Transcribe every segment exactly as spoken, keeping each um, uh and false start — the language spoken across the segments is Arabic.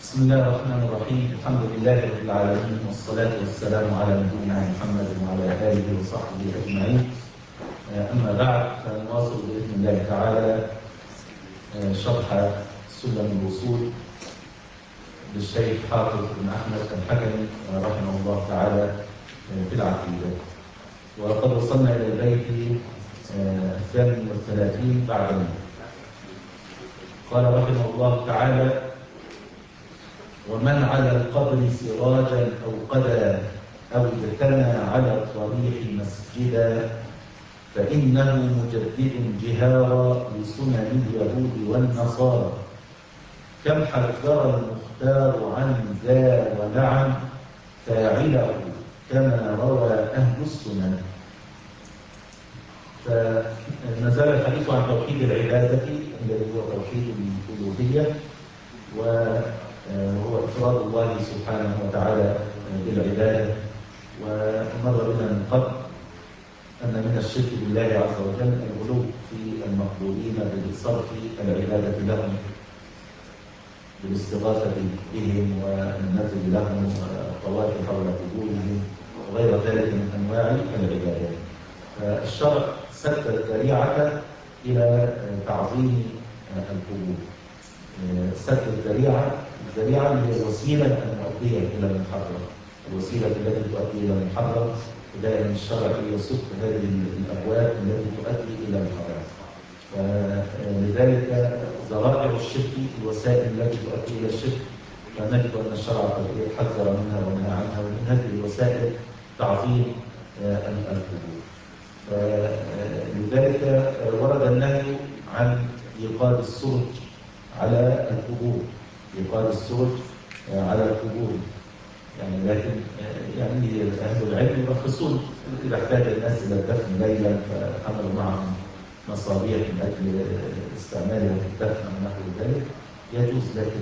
بسم الله الرحمن الرحيم. الحمد لله رب العالمين، والصلاة والسلام على نبينا محمد وعلى آله وصحبه أجمعين. أما بعد، فنواصل بإذن الله تعالى شرح سلم الوصول للشيخ حافظ بن أحمد الحكمي رحمه الله تعالى في العقيدة. وقد وصلنا إلى البيت الثامن والثلاثين بعد المئة. قال رحمه الله تعالى: ومن على القبر سراجا أو قدا أو اجتنى على الطريق مسجدا فإنه مجدد جهارا لسنن اليهود والنصارى، كم حذر المختار عن ذا ولعن فاعله كما روى أهل السنن. فنزل الحديث عن توحيد العبادة الذي هو توحيد الألوهية، وهو إفراد الله سبحانه وتعالى بالعبادة. ومر بنا من قبل أن من الشرك بالله عز وجل الغلو في المقبولين بصرف العبادة لهم، بالاستغاثة بهم والنذر لهم والطواف حول قبورهم وغير ذلك من أنواع العبادات. فالشرع سد الذريعة إلى تعظيم القبور، سد الذريعة الذريعة هي الوسيلة المؤدية إلى المحرم، الوسيلة التي تؤدي إلى المحرم. ودائما الشرع يسد هذه الأبواب التي تؤدي إلى الحرام. فلذلك ذرائع الشرك الوسائل التي تؤدي إلى الشرك، فنجد أن الشرع قد حذر منها ونهى عنها، ومن هذه الوسائل تعظيم القبور. فلذلك ورد النهي عن إيقاد السرج على القبور، إيقاد السرج على القبور يعني، لكن يعني أهل العلم يرخصون إذا احتاج الناس إلى الدفن ليلا فحملوا معهم مصابيح من أجل استعمالها في الدفن أو نحو ذلك يجوز، لكن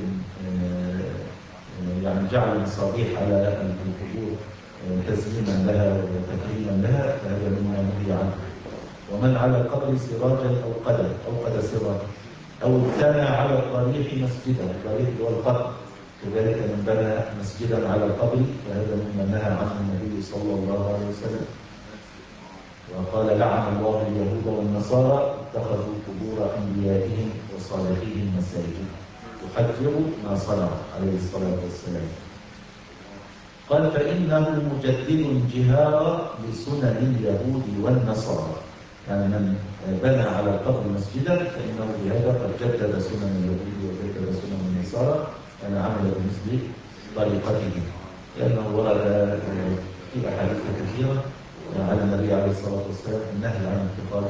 يعني جعل المصابيح على القبور تزيينا لها وتكريما لها فهذا مما نهي عنه. ومن على القبر سراجا أو قدا أو قد سراجا أو ابتنى على الطريق مسجدا، الطريق هو القبر، كذلك من بنى مسجدا على القبر فهذا مما نهى عنه النبي صلى الله عليه وسلم. وقال: لعن الله اليهود والنصارى اتخذوا قبور أنبيائهم وصالحيهم مساجد، يحذر ما صنع عليه الصلاة والسلام. قال: فإنه مجدد جهارا لسنن اليهود والنصارى، يعني من بنى على القبر مسجدا فإنه بهذا قد جدد سنن اليهود وجدد سنن النصارى، يعني عمل بمثل طريقته، لأنه ورد في أحاديث كثيرة على النبي عليه الصلاة والسلام النهي عن اتخاذ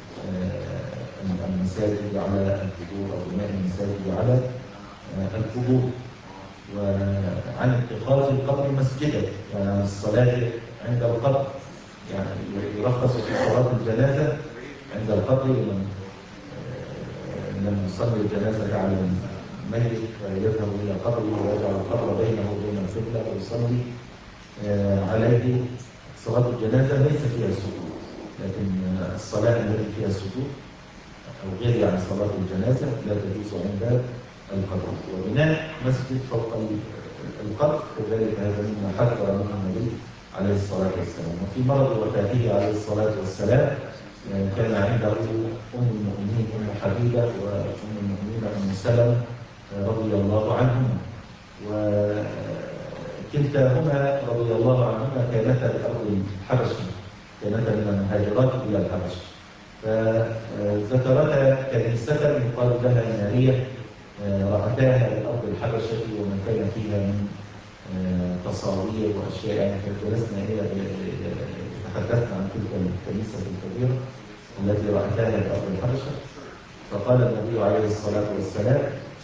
المساجد على القبور أو بناء المساجد على القبور، وعن اتخاذ القبر مسجدا، يعني عن الصلاة عند القبر. يعني يرخص في صلاة الجنازة عند القبر لمن لم يصلي الجنازة على الميت فيذهب إلى قبره ويجعل القبر بينه وبين القبلة ويصلي عليه. صلاة الجنازة ليس فيها سجود، لكن الصلاة التي فيها سجود أو غير يعني صلاة الجنازة لا تجوز عند القبر. وبناء مسجد فوق القبر كذلك هذا مما حذر منه النبي عليه الصلاة والسلام. وفي مرض وفاته عليه الصلاة والسلام كان عنده أم المؤمنين أم حبيبة وأم المؤمنين أم سلمة رضي الله عنهما، وكلتاهما رضي الله عنهما كانتا بأرض الحبشة، كانتا من المهاجرات إلى الحبشة، فذكرتا كنيسة يقال لها نارية رأتاها بأرض الحبشة ومن كان فيها من تصاوير وأشياء، يعني جلسنا إلى تحدثنا عن تلك الكنيسة الكبيرة التي رأتاها بأرض الحبشة. فقال النبي عليه الصلاة والسلام: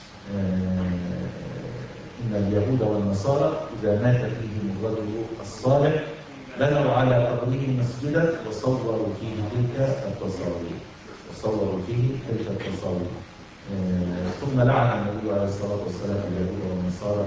إن اليهود والنصارى إذا مات فيهم الرجل الصالح بنوا على قبره مسجدا وصوروا فيه تلك التصاوير وصوروا فيه تلك التصاوير ثم لعن النبي عليه الصلاة والسلام اليهود والنصارى،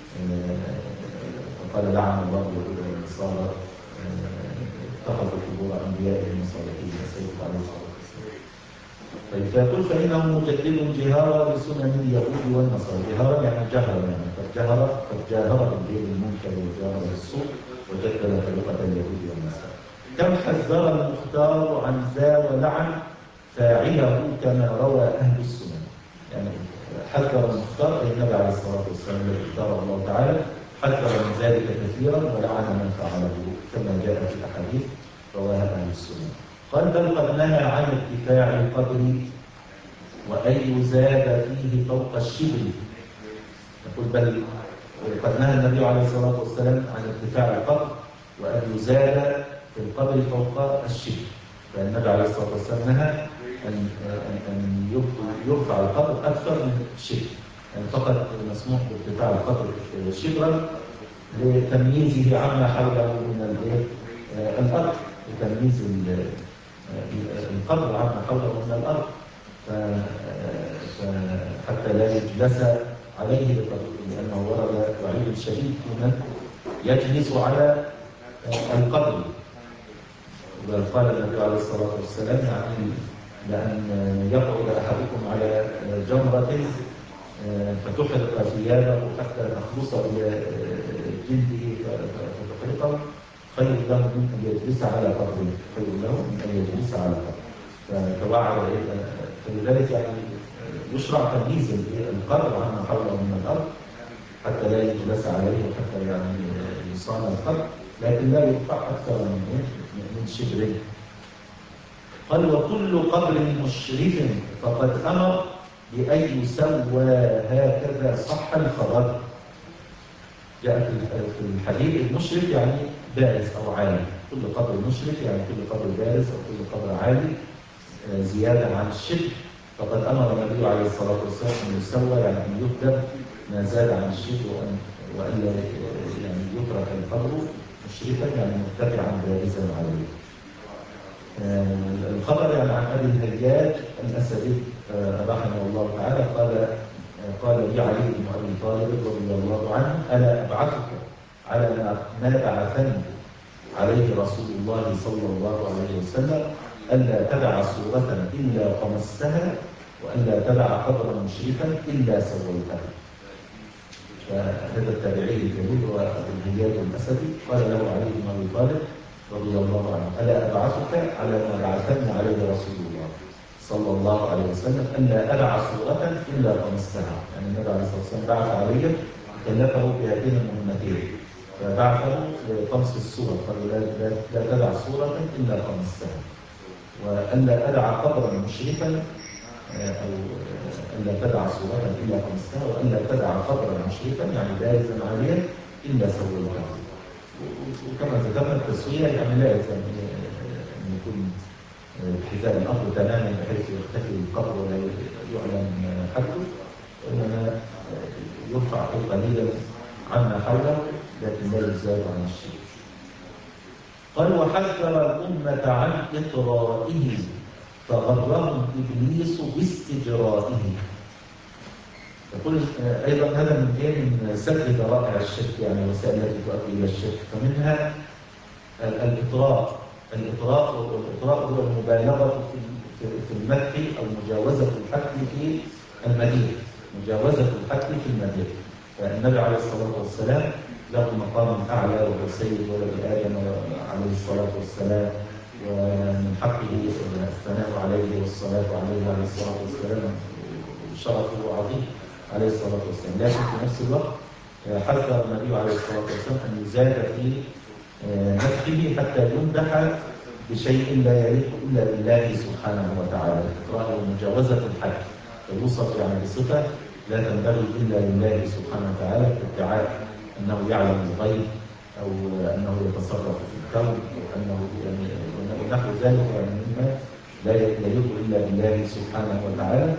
فقال: لعن الله اليهود والنصارى اتخذوا قبور أنبيائهم وصالحيهم مساجد عليه الصلاة والسلام. طيب فيقول فإنه مجدد جهارا لسنن اليهود والنصارى، جهارا يعني جهرا، يعني قد جهر قد جاهر بالبيت المنكر وجاهر بالسوء وجدد طريقة اليهود والنصارى. كم حذر المختار عن ذا ولعن فاعله كما روى أهل السنن. يعني حذر المختار أي النبي عليه الصلاة والسلام الذي اختاره الله تعالى، حذر من ذلك كثيرا ولعن من فعله كما جاء في الأحاديث رواها أهل السنن. قال بل قد نهى عن ارتفاع القدر وأن يزاد فيه فوق الشبر. يقول بل قد نهى النبي عليه الصلاة والسلام عن ارتفاع القدر وأن يزاد في القبر فوق الشبر. فالنبي عليه الصلاة والسلام نهى أن أن يرفع القبر أكثر من الشبر، يعني فقط مسموح بارتفاع القبر شبرا لتمييزه عما حوله من الأرض، لتمييز القبر عما حوله من الأرض، حتى لا يجلس عليه لأنه ورد وعيد شديد في من يجلس على القبر. بل قال النبي عليه الصلاة والسلام يعني لأن يقعد أحدكم على جمرة فتحرق ثيابه حتى تخلص إلى جلده فتحرقه خير له من أن يجلس على قبره، خير له من أن يجلس على قبره. فتوعد فلذلك يعني يشرع تمييز القبر عما حوله من الأرض حتى لا يجلس عليه وحتى يعني يصان القبر، لكن لا يرفع أكثر من من شبر. قال وكل قبر مشرف فقد أمر بأن يسوى هكذا صح الخبر. جاء في الحديث المشرف يعني بارز أو عالي، كل قبر مشرف يعني كل قبر بارز أو كل قبر عالي زيادة عن الشبر. فقد أمر النبي عليه الصلاة والسلام أن يسوى يعني أن يهدم ما زاد عن الشبر وأن وألا يعني يترك القبر مشرفا يعني مرتفعا بارزا عليه. آه الخبر يعني عن أبي الهياج الأسدي آه رحمه الله تعالى قال آه قال لي علي بن أبي طالب رضي الله عنه ألا أبعثك على ما بعثني عليه رسول الله صلى الله عليه وسلم ألا تدع صورة إلا طمستها وألا تدع قبرا مشرفا إلا سويتها. فهذا التابعي الجليل هو أبو الهياج الأسدي قال له علي بن أبي طالب رضي الله عنه ألا أبعثك على ما بعثني عليه رسول الله صلى الله عليه وسلم ألا أدع صورة إلا طمستها. يعني النبي عليه الصلاة والسلام بعث علي كلفه بهاتين المهمتين، فبعثه لطمس الصور، قال لا, لا, لا تدع صورة إلا طمستها، وألا أدع قبرا مشرفا أو ألا تدع صورة إلا طمستها، وألا تدع قبرا مشرفا يعني بارزا عاليا إلا سويتها. وكما ذكرنا التسوية يعني لا يلزم أن يكون بحذاء الأرض تماما بحيث يختفي القبر ولا يعلم حده، وإنما يرفع قليلا عما حوله لكن لا يزال عن الشيء. قال وحذر الأمة عن إطرائه فغرهم إبليس باستجرائه. يقول أيضا هذا من إيه من سد ذرائع الشرك، يعني وسائل التي تؤدي إلى الشرك، فمنها الإطراء. الإطراء والإطراء هو المبالغة في المدح أو مجاوزة الحد في المديح، مجاوزة الحد في المديح. فالنبي عليه الصلاة والسلام له مقام أعلى وهو سيد ولد آدم عليه الصلاة والسلام، ومن حقه الثناء عليه والصلاة عليه عليه الصلاة والسلام وشرفه عظيم عليه الصلاة والسلام. لكن في نفس الوقت حذر النبي عليه الصلاة والسلام أن يزاد في مدحه حتى يمدح بشيء لا يليق إلا بالله سبحانه وتعالى، إطراء ومجاوزة الحد، فيوصف يعني بصفة لا تنبغي إلا لله سبحانه وتعالى كادعاء أنه يعلم الغيب أو أنه يتصرف في الكون أو أنه يعني ونحو ذلك يعني مما لا يليق إلا بالله سبحانه وتعالى.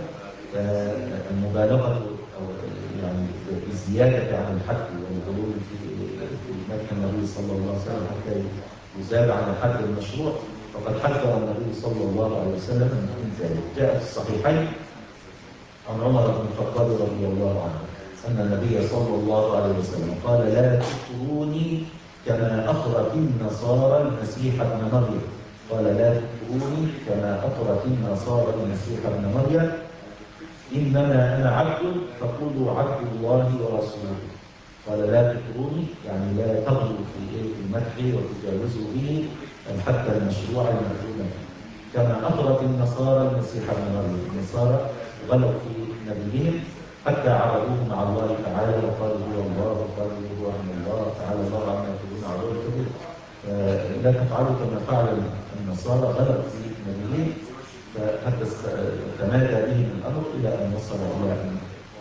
المبالغة أو يعني الزيادة عن الحد والغلو في مدح النبي صلى الله عليه وسلم حتى يزاد عن الحد المشروع فقد حذر النبي صلى الله عليه وسلم من ذلك. جاء في الصحيحين عن عمر بن الخطاب رضي الله عنه أن النبي صلى الله عليه وسلم قال لا تطروني كما أخرت النصارى المسيح ابن مريم قال لا تطروني كما أطرت النصارى المسيح ابن مريم إنما أنا عبد فقولوا عبد الله ورسوله. قال لا تطروني يعني لا تغلوا في المدح وتجاوزوا به الحد المشروع المأذون كما أطرت النصارى المسيح ابن مريم. النصارى غلوا في نبيهم حتى عبدوه مع الله تعالى وقالوا هو الله وقالوا هو ابن الله تعالى الله عما يقولون عدو كبير. لا تفعلوا كما فعل النصارى غلوا في نبيهم حتى تمادى بهم الامر الى ان وصل الى ان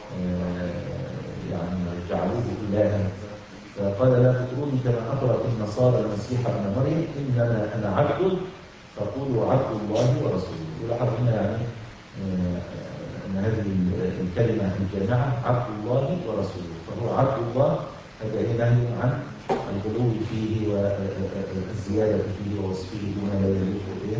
يعني جعلوه الها. فقال لا تطروني كما اطرت النصارى المسيح ابن مريم انما انا عبد فقولوا عبد الله ورسوله. يلاحظ هنا يعني ان هذه الكلمه الجامعه عبد الله ورسوله، فهو عبد الله هذا نهي عن الغلو فيه والزياده فيه ووصفه دون لا يليق به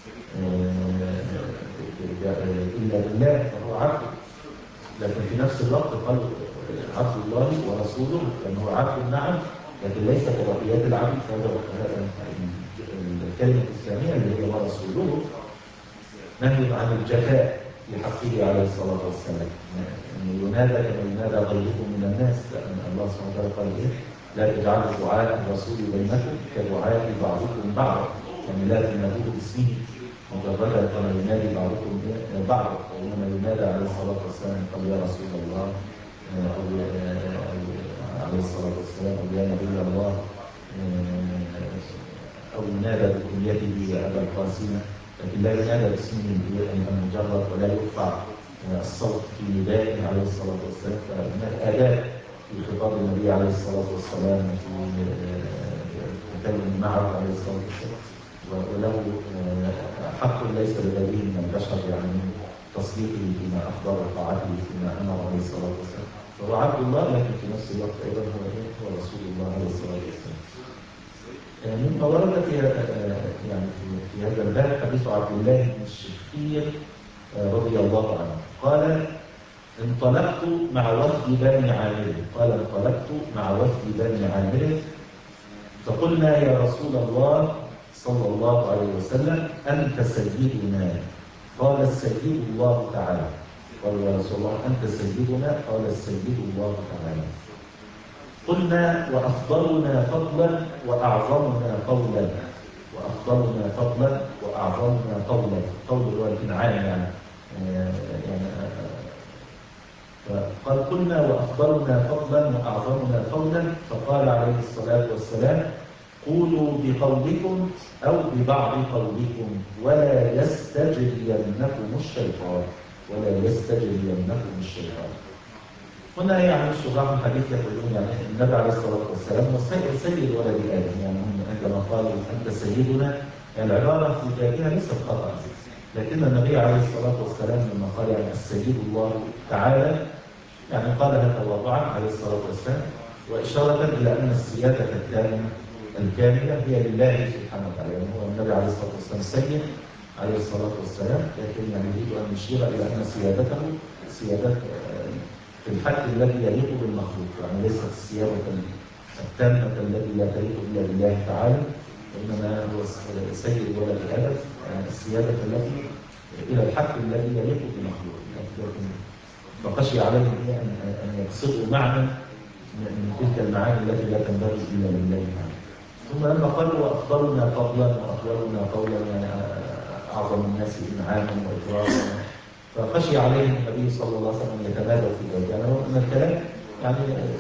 الا بالله فهو عبد. لكن في نفس الوقت قال عبد الله ورسوله لانه عبد نعم لكن ليس كبقيات العبد. فهذا الكلمه الثانيه اللي هي ورسوله نهي عن الجفاء في حقه عليه الصلاه والسلام. انه ينادى كما ينادى غيركم من الناس، لان الله سبحانه وتعالى قال ايه؟ لا تجعلوا دعاء الرسول بينكم كدعاء بعضكم بعضا، يعني لا تنادوه باسمه مجردا كما ينادي بعضكم بعضا، وانما ينادى عليه الصلاه والسلام قال يا رسول الله او عليه الصلاه والسلام او يا نبي الله او ينادى بكنيته يا ابا القاسم، لكن لا ينادى باسمه المجرد ولا يرفع الصوت في ندائه عليه الصلاه والسلام. فهناك اداب في خطاب النبي عليه الصلاه والسلام في التكلم معه عليه الصلاه والسلام، وله حق ليس لغيره من البشر يعني من تصديقه فيما اخبر وطاعته فيما امر عليه الصلاه والسلام. فهو عبد الله لكن في نفس الوقت ايضا هو هو رسول الله عليه الصلاه والسلام. مما ورد في يعني في هذا الباب حديث عبد الله بن الشخير رضي الله عنه قال انطلقت مع وفد بني عامر قال انطلقت مع وفد بني عامر فقلنا يا رسول الله صلى الله عليه وسلم أنت سيدنا. قال السيد الله تعالى. قال يا رسول الله أنت سيدنا. قال السيد الله تعالى. قلنا وأفضلنا فضلا وأعظمنا قولا. وأفضلنا فضلا وأعظمنا قولا. قول هو الإنعام يعني يعني فقال قلنا وأفضلنا فضلا وأعظمنا قولا. فقال عليه الصلاة والسلام قولوا بقولكم أو ببعض قولكم ولا يستجرينكم الشيطان. ولا يستجرينكم الشيطان. هنا يعني شراح الحديث يقولون يعني النبي عليه الصلاة والسلام هو سيد ولد آدم، يعني عندما قالوا أنت سيدنا العبارة في ذاتها ليست خطأ، لكن النبي عليه الصلاة والسلام لما قال يعني السيد الله تعالى يعني قالها تواضعا عليه الصلاة والسلام وإشارة إلى أن السيادة التامة الكاملة هي لله سبحانه وتعالى. يعني هو النبي عليه الصلاة والسلام سيد عليه الصلاة والسلام، لكن يعني يريد أن يشير إلى أن سيادته سيادة في الحد الذي يليق بالمخلوق، يعني ليست السيادة التامة التي لا تليق إلا بالله تعالى، وإنما هو سيد ولد آدم يعني السيادة التي إلى الحد الذي يليق بالمخلوق. فخشي عليهم أن يقصدوا معنى من تلك المعاني التي لا تنبغي إلا لله تعالى. ثم لما قالوا وأفضلنا فضلا وأفضلنا قولا يعني أعظم الناس إنعاما وإكراما، فخشي عليهم النبي صلى الله عليه وسلم أن يتمادوا في ذلك. يعني أن الكلام يعني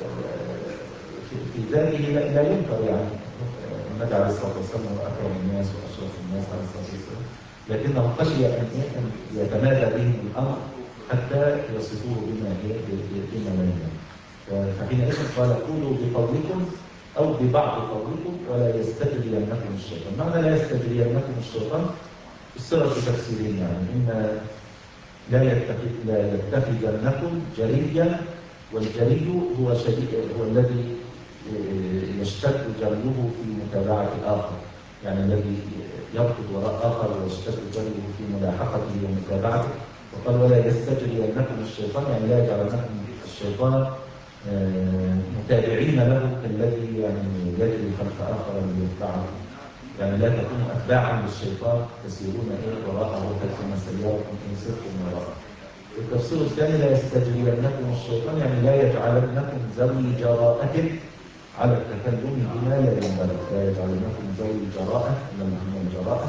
في ذاته لا ينكر، يعني النبي عليه الصلاة والسلام هو أكرم الناس وأشرف الناس عليه الصلاة والسلام، لكنه خشي أن يتمادى بهم الأمر حتى يصفوه بما بما لا ينكر. فحينئذ قال قولوا بقولكم أو ببعض قولكم ولا يستجرينكم الشيطان. معنى لا يستجرينكم الشيطان السبب في تفسيرين، يعني إما لا يتخذ لا يتخذنكم جريا، والجري هو شديد هو الذي يشتد جريه في متابعة الآخر، يعني الذي يركض وراء آخر ويشتد جريه في ملاحقته ومتابعته. وقال ولا يستجرينكم الشيطان يعني لا يجعلنكم الشيطان متابعين له كالذي يعني يجري خلف آخر ليتبعه يعني لا تكونوا أتباعا للشيطان تسيرون إيه وراءه كما سياركم إن سرتم وراءه. التفسير الثاني لا يستجرينكم الشيطان يعني لا يجعلنكم ذوي جراءة على التكلم بما لا ينبغي، لا يجعلنكم ذوي جراءة من الجراءة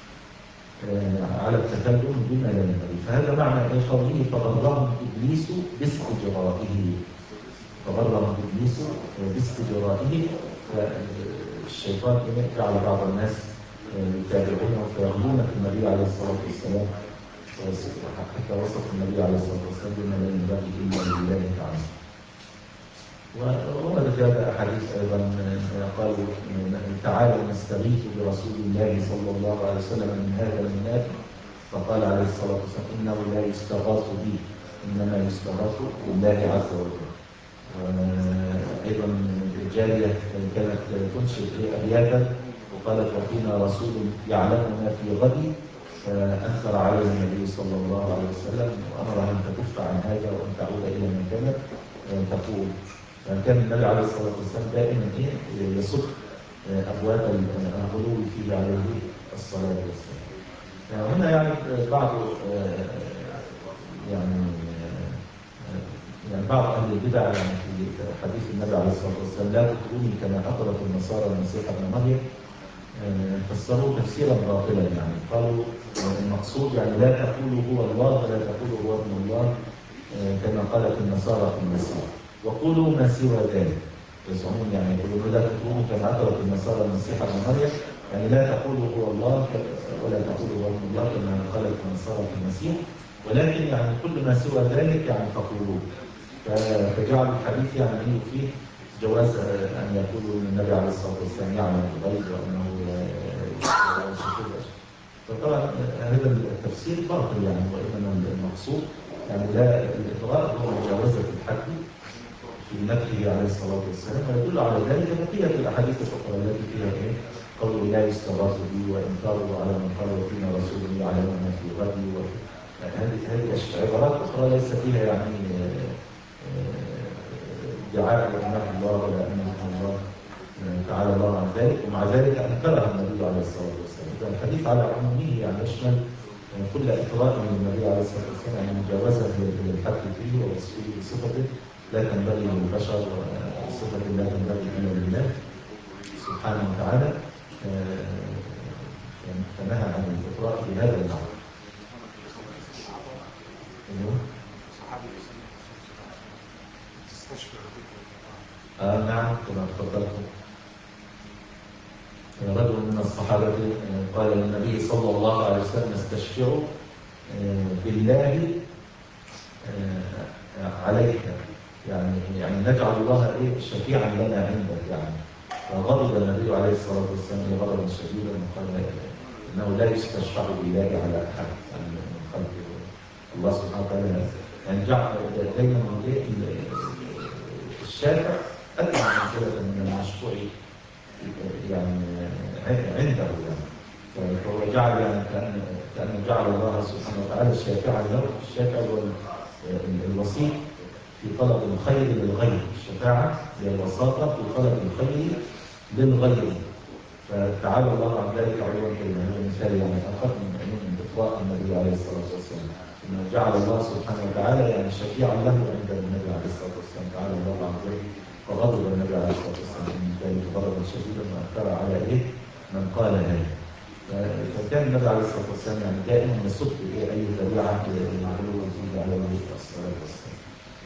على التكلم بما لا ينبغي. فهذا معنى ايه قوله فغرهم ابليس باستجرائه. فغرهم ابليس باستجرائه. فالشيطان جعل بعض الناس يتابعونه ويغلون في النبي عليه الصلاه والسلام حتى وصف النبي عليه الصلاه والسلام بما لا ينبغي الا لله تعالى. وورد في هذا احاديث ايضا قالوا تعالوا نستغيث برسول الله صلى الله عليه وسلم من هذا المناد، فقال عليه الصلاه والسلام انه لا يستغاث بي انما يستغاث بالله عز وجل. وايضا الجاريه كانت تنشد ابياتا وقالت وفينا رسول يعلمنا في غد، فانكر عليه النبي صلى الله عليه وسلم وامرها ان تكف عن هذا وان تعود الى ما كانت تقول. فكان النبي عليه الصلاه والسلام دائما ايه يصد ابواب الغلو فيه عليه الصلاه والسلام. هنا يعني بعض يعني يعني بعض اهل البدع يعني في حديث النبي عليه الصلاه والسلام لا تطروني كما اطرت النصارى المسيح ابن مريم، فسروا تفسيرا باطلا. يعني قالوا المقصود يعني لا تقولوا هو الله ولا تقولوا هو ابن الله كما قالت النصارى في المسيح، وقولوا ما سوى ذلك. يزعمون يعني يقولون لا تقولوا كما أدرك النصارى المسيح ابن مريم، يعني لا تقولوا هو الله ولا تقولوا هو ابن الله كما قالت النصارى في المسيح، ولكن يعني كل ما سوى ذلك يعني فقولوه. فجعلوا الحديث يعني فيه جواز أن يقولوا أن النبي عليه الصلاة والسلام يعلم الغيب وأنه يشهد. فطبعا هذا التفسير باطل يعني، وإنما المقصود يعني لا الإطراء هو مجاوزة الحد في نفسه عليه الصلاة والسلام، ويدل على ذلك بقية الأحاديث الأخرى التي فيها إيه؟ قوله لا يستغاث بي وإنكاره على من قال وفينا رسول يعلمنا في غدي. هذه هذه عبارات أخرى ليس فيها يعني ادعاء لأنه الله ولا أنه الله تعالى الله عن ذلك، ومع ذلك أنكرها النبي عليه الصلاة والسلام. الحديث على عمومه يعني يشمل كل إطراء من النبي عليه الصلاة والسلام يعني مجاوزة للحد فيه ووصفه بصفته لا تنبغي للبشر وصفة لا تنبغي إلا لله سبحانه وتعالى، فنهى عن الإطراء في هذا المعنى. آه نعم كما تفضلتم. رجل من الصحابة قال للنبي صلى الله عليه وسلم استشفع بالله عليك، يعني يعني نجعل الله ايه شفيعا لنا عندك يعني. فغضب النبي عليه الصلاه والسلام غضبا شديدا وقال انه لا يستشفع بالله على احد يعني من خلقه. الله سبحانه وتعالى يعني جعل دايما الشافع ادنى منزله من المشفوع يعني عنده يعني. فهو جعل يعني كأن كأن جعل الله سبحانه وتعالى شافعا له. الشافع هو الوسيط في طلب الخير للغير. الشفاعة هي الوساطة في طلب الخير للغير. فتعالى الله عن ذلك علوا كبيرا. هذا مثال يعني آخر من إطراء النبي عليه الصلاة والسلام، إنه جعل الله سبحانه وتعالى يعني شفيعا له عند النبي عليه الصلاة والسلام. تعالى الله عن ذلك فغضب النبي عليه الصلاة والسلام من ذلك غضبا شديدا وأنكر على إيه من قال هذا. فكان النبي عليه الصلاة والسلام يعني دائما يصد إيه أي ذريعة للغلو فيه عليه الصلاة والسلام.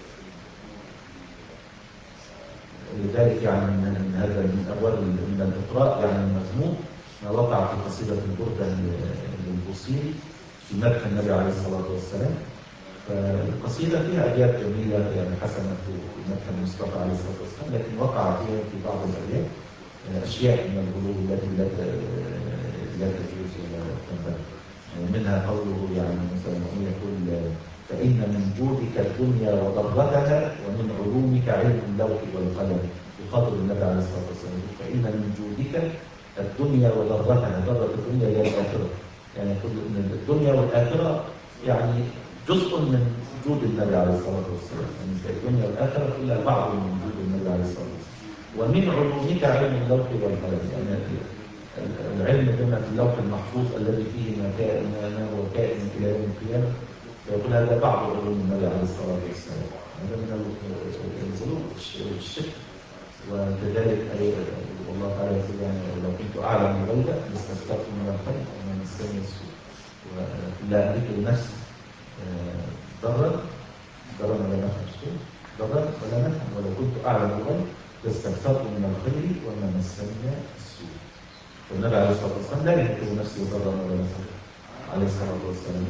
لذلك يعني من هذا من أبواب من الإطراء يعني المذموم ما وقع في قصيدة البردة للبوصيري في مدح النبي عليه الصلاة والسلام. فالقصيدة فيها أبيات جميلة يعني حسنة في مدح المصطفى عليه الصلاة والسلام، لكن وقع فيها في بعض الأبيات أشياء من الغلو التي لا لا تجوز ولا تنبغي. منها قوله يعني مثلا يقول فإن من جودك الدنيا وضرتها ومن علومك علم اللوح والقلم. يخاطب النبي عليه الصلاة والسلام فإن من جودك الدنيا وضرتها. ضرة الدنيا هي الآخرة، يعني يقول إن الدنيا والآخرة يعني جزء من جود النبي عليه الصلاة والسلام. يعني الدنيا والآخرة إلا بعض من جود النبي عليه الصلاة والسلام. ومن علومك علم اللوح والقلم، يعني العلم بما في اللوح المحفوظ الذي فيه ما كائن ما هو كائن الى يوم القيامه، فيقول هذا بعض علوم النبي عليه الصلاه والسلام. هذا من الظلوم والشرك. وكذلك اي والله تعالى يقول يعني لو كنت اعلم الغيب لاستكثرت من الخير ومن مسني السوء ولا املك لنفسي ضرا ضرا ولا نفعا ضرا ولا نفعا ولو كنت اعلم الغيب لاستكثرت من الخير وما مسني السوء. والنبي عليه الصلاه والسلام لا يملك لنفسه ضرا ولا نفعا عليه الصلاه والسلام.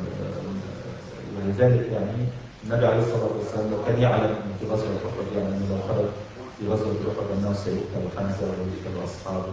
ولذلك يعني النبي عليه الصلاه والسلام لو كان يعلم ان في غزوه احد يعني لو خرج في غزوه احد الناس سيقتل حمزه ويقتل اصحابه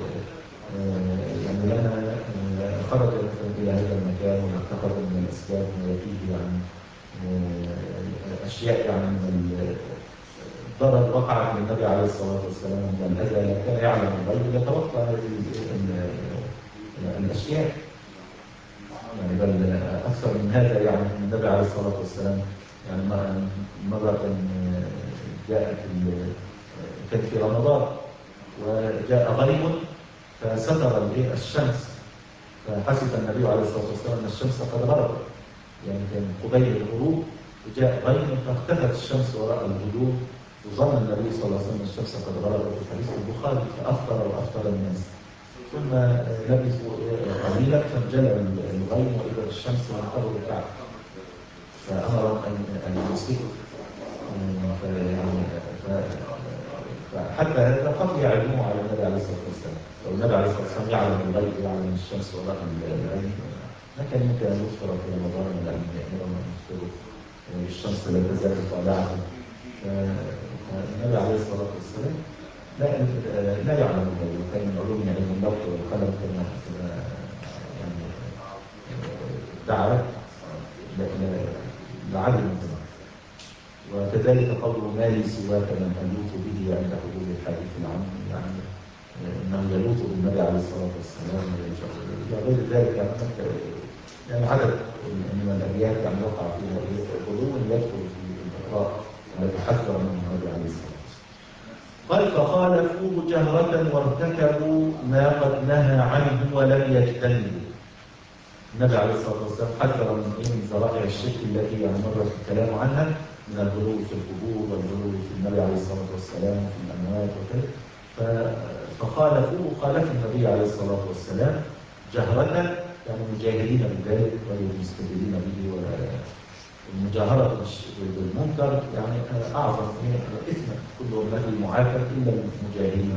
يعني لنا خرج مثلا الى هذا المكان واتخذ من الاسباب ما فيه يعني اشياء يعني من الضرر وقعت من النبي عليه الصلاه والسلام من الاذى. لو كان يعلم الغيب يتوقع هذه الاشياء يعني بل اكثر من هذا. يعني النبي عليه الصلاه والسلام يعني مره جاءت كان في رمضان وجاء غيم فستر الشمس، فحسب النبي عليه الصلاه والسلام ان الشمس قد غربت، يعني كان قبيل الغروب وجاء غيم فاختفت الشمس وراء الغيوم وظن النبي صلى الله عليه وسلم الشمس قد غربت في حديث البخاري فافطر وافطر الناس. ثم لبثوا قليلا فانجلى الغيم واذا الشمس من قبل الكعبه فامرهم ان يمسكوا. فحتى هذا قد يعلموه على النبي عليه الصلاه والسلام. لو النبي عليه الصلاه والسلام يعلم الغيب يعلم الشمس وراء الغيب ما كان يمكن ان يفطر في رمضان ولا ان يامرهم ان يفطروا الشمس لا تزال طالعه. فالنبي عليه الصلاه والسلام لا لا يعلم الغيب، وكان من علوم علم اللوح والقلم كما يعني دعا لعلم الزمان. وكذلك قوله ما لي سواك من ألوث به عند حدود الحديث العام، يعني انه يلوث بالنبي عليه الصلاه والسلام وغير ذلك. يعني يعني عدد من الابيات يعني وقع فيها غلو يدخل في الاقراء الذي حذر منه النبي عليه الصلاه والسلام. قال فخالفوه جهرة وارتكبوا ما قد نهى عنه ولم يجتنبوا. النبي عليه الصلاه والسلام حذر من من ذرائع الشرك التي يعني مر الكلام عنها من الغلو في القبور والغلو في النبي عليه الصلاه والسلام في الاموات وكذا. فخالفوه خالف النبي عليه الصلاه والسلام جهرة، يعني مجاهرين بذلك غير مستدلين به. والمجاهرة بالمنكر يعني اعظم اثما كل امتي معافى الا المجاهرين.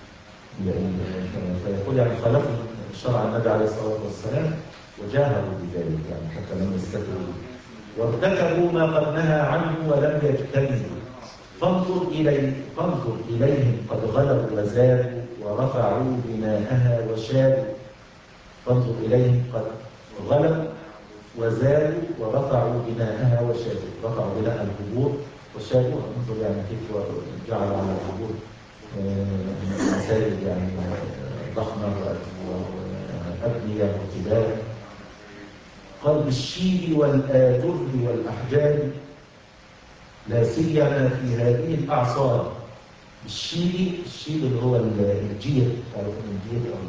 فيقول يعني خالفوا شرع النبي عليه الصلاه والسلام وجاهروا بذلك يعني حتى لم يستدلوا وارتكبوا ما قد نهى عنه ولم يجتنبوا. فانظر إلي فانظر إليهم قد غلوا وزادوا ورفعوا بناءها وشادوا. فانظر إليهم قد غلوا وزادوا ورفعوا بناءها وشادوا. رفعوا بناء القبور وشادوا. انظر يعني كيف جعلوا على القبور مساجد يعني ضخمة وأبنية وجبال. قال بالشيب والآجر والأحجار لا سيما في هذه الأعصار. الشيب الشيب اللي هو الجير، تعرفون الجير أو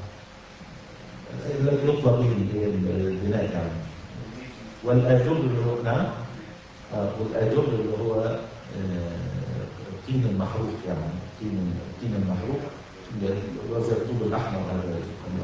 الذي يطلق به البناء يعني. والآجر اللي هو نعم آه والآجر اللي هو الطين آه المحروق يعني الطين الطين المحروق وزي الطوب الأحمر هذا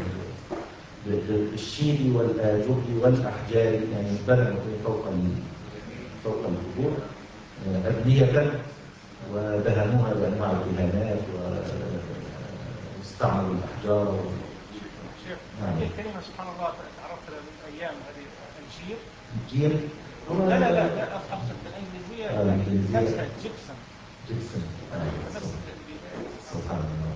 بالشيب والآجر والأحجار يعني بنوا فوق فوق القبور أبنية ودهنوها بأنواع الدهانات واستعملوا الأحجار. شيخ هذه الكلمة سبحان الله تعرفت من أيام هذه الجير. الجير؟ لا لا لا لا أقصد بالإنجليزية نفسها جبسن. جبسن سبحان الله.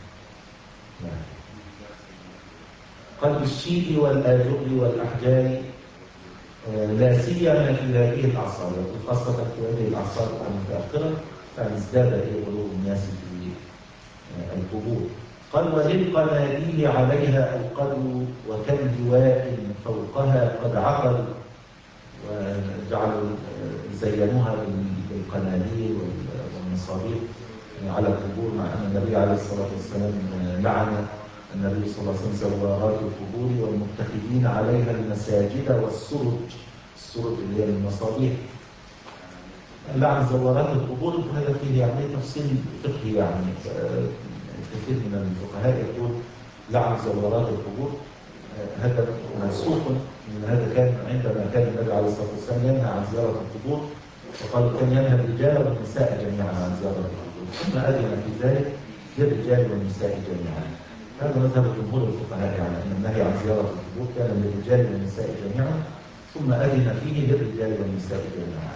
قال بالشيب والآجر والأحجار لا سيما في هذه الأعصار، خاصة في هذه الأعصار المتأخرة فازداد غلو الناس في القبور. قال وللقناديل عليها أوقدوا وكاللواء فوقها قد عقدوا. وجعلوا زينوها بالقناديل والمصابيح على القبور، مع أن النبي عليه الصلاة والسلام لعن النبي صلى الله عليه وسلم زوارات القبور والمتخذين عليها المساجد والسرج. السرج اللي هي المصابيح. لعن زوارات القبور هذا فيه يعني تفصيل فقهي، يعني كثير من الفقهاء يقول لعن زوارات القبور هذا منسوخ من هذا. كان عندما كان النبي عليه الصلاه والسلام ينهى عن زياره القبور، وقال كان ينهى الرجال والنساء جميعا عن زياره القبور، ثم اذن في ذلك للرجال والنساء جميعا. هذا مذهب جمهور الفقهاء، يعني ان النهي عن زياره القبور كان للرجال والنساء جميعا، ثم اذن فيه للرجال والنساء جميعا.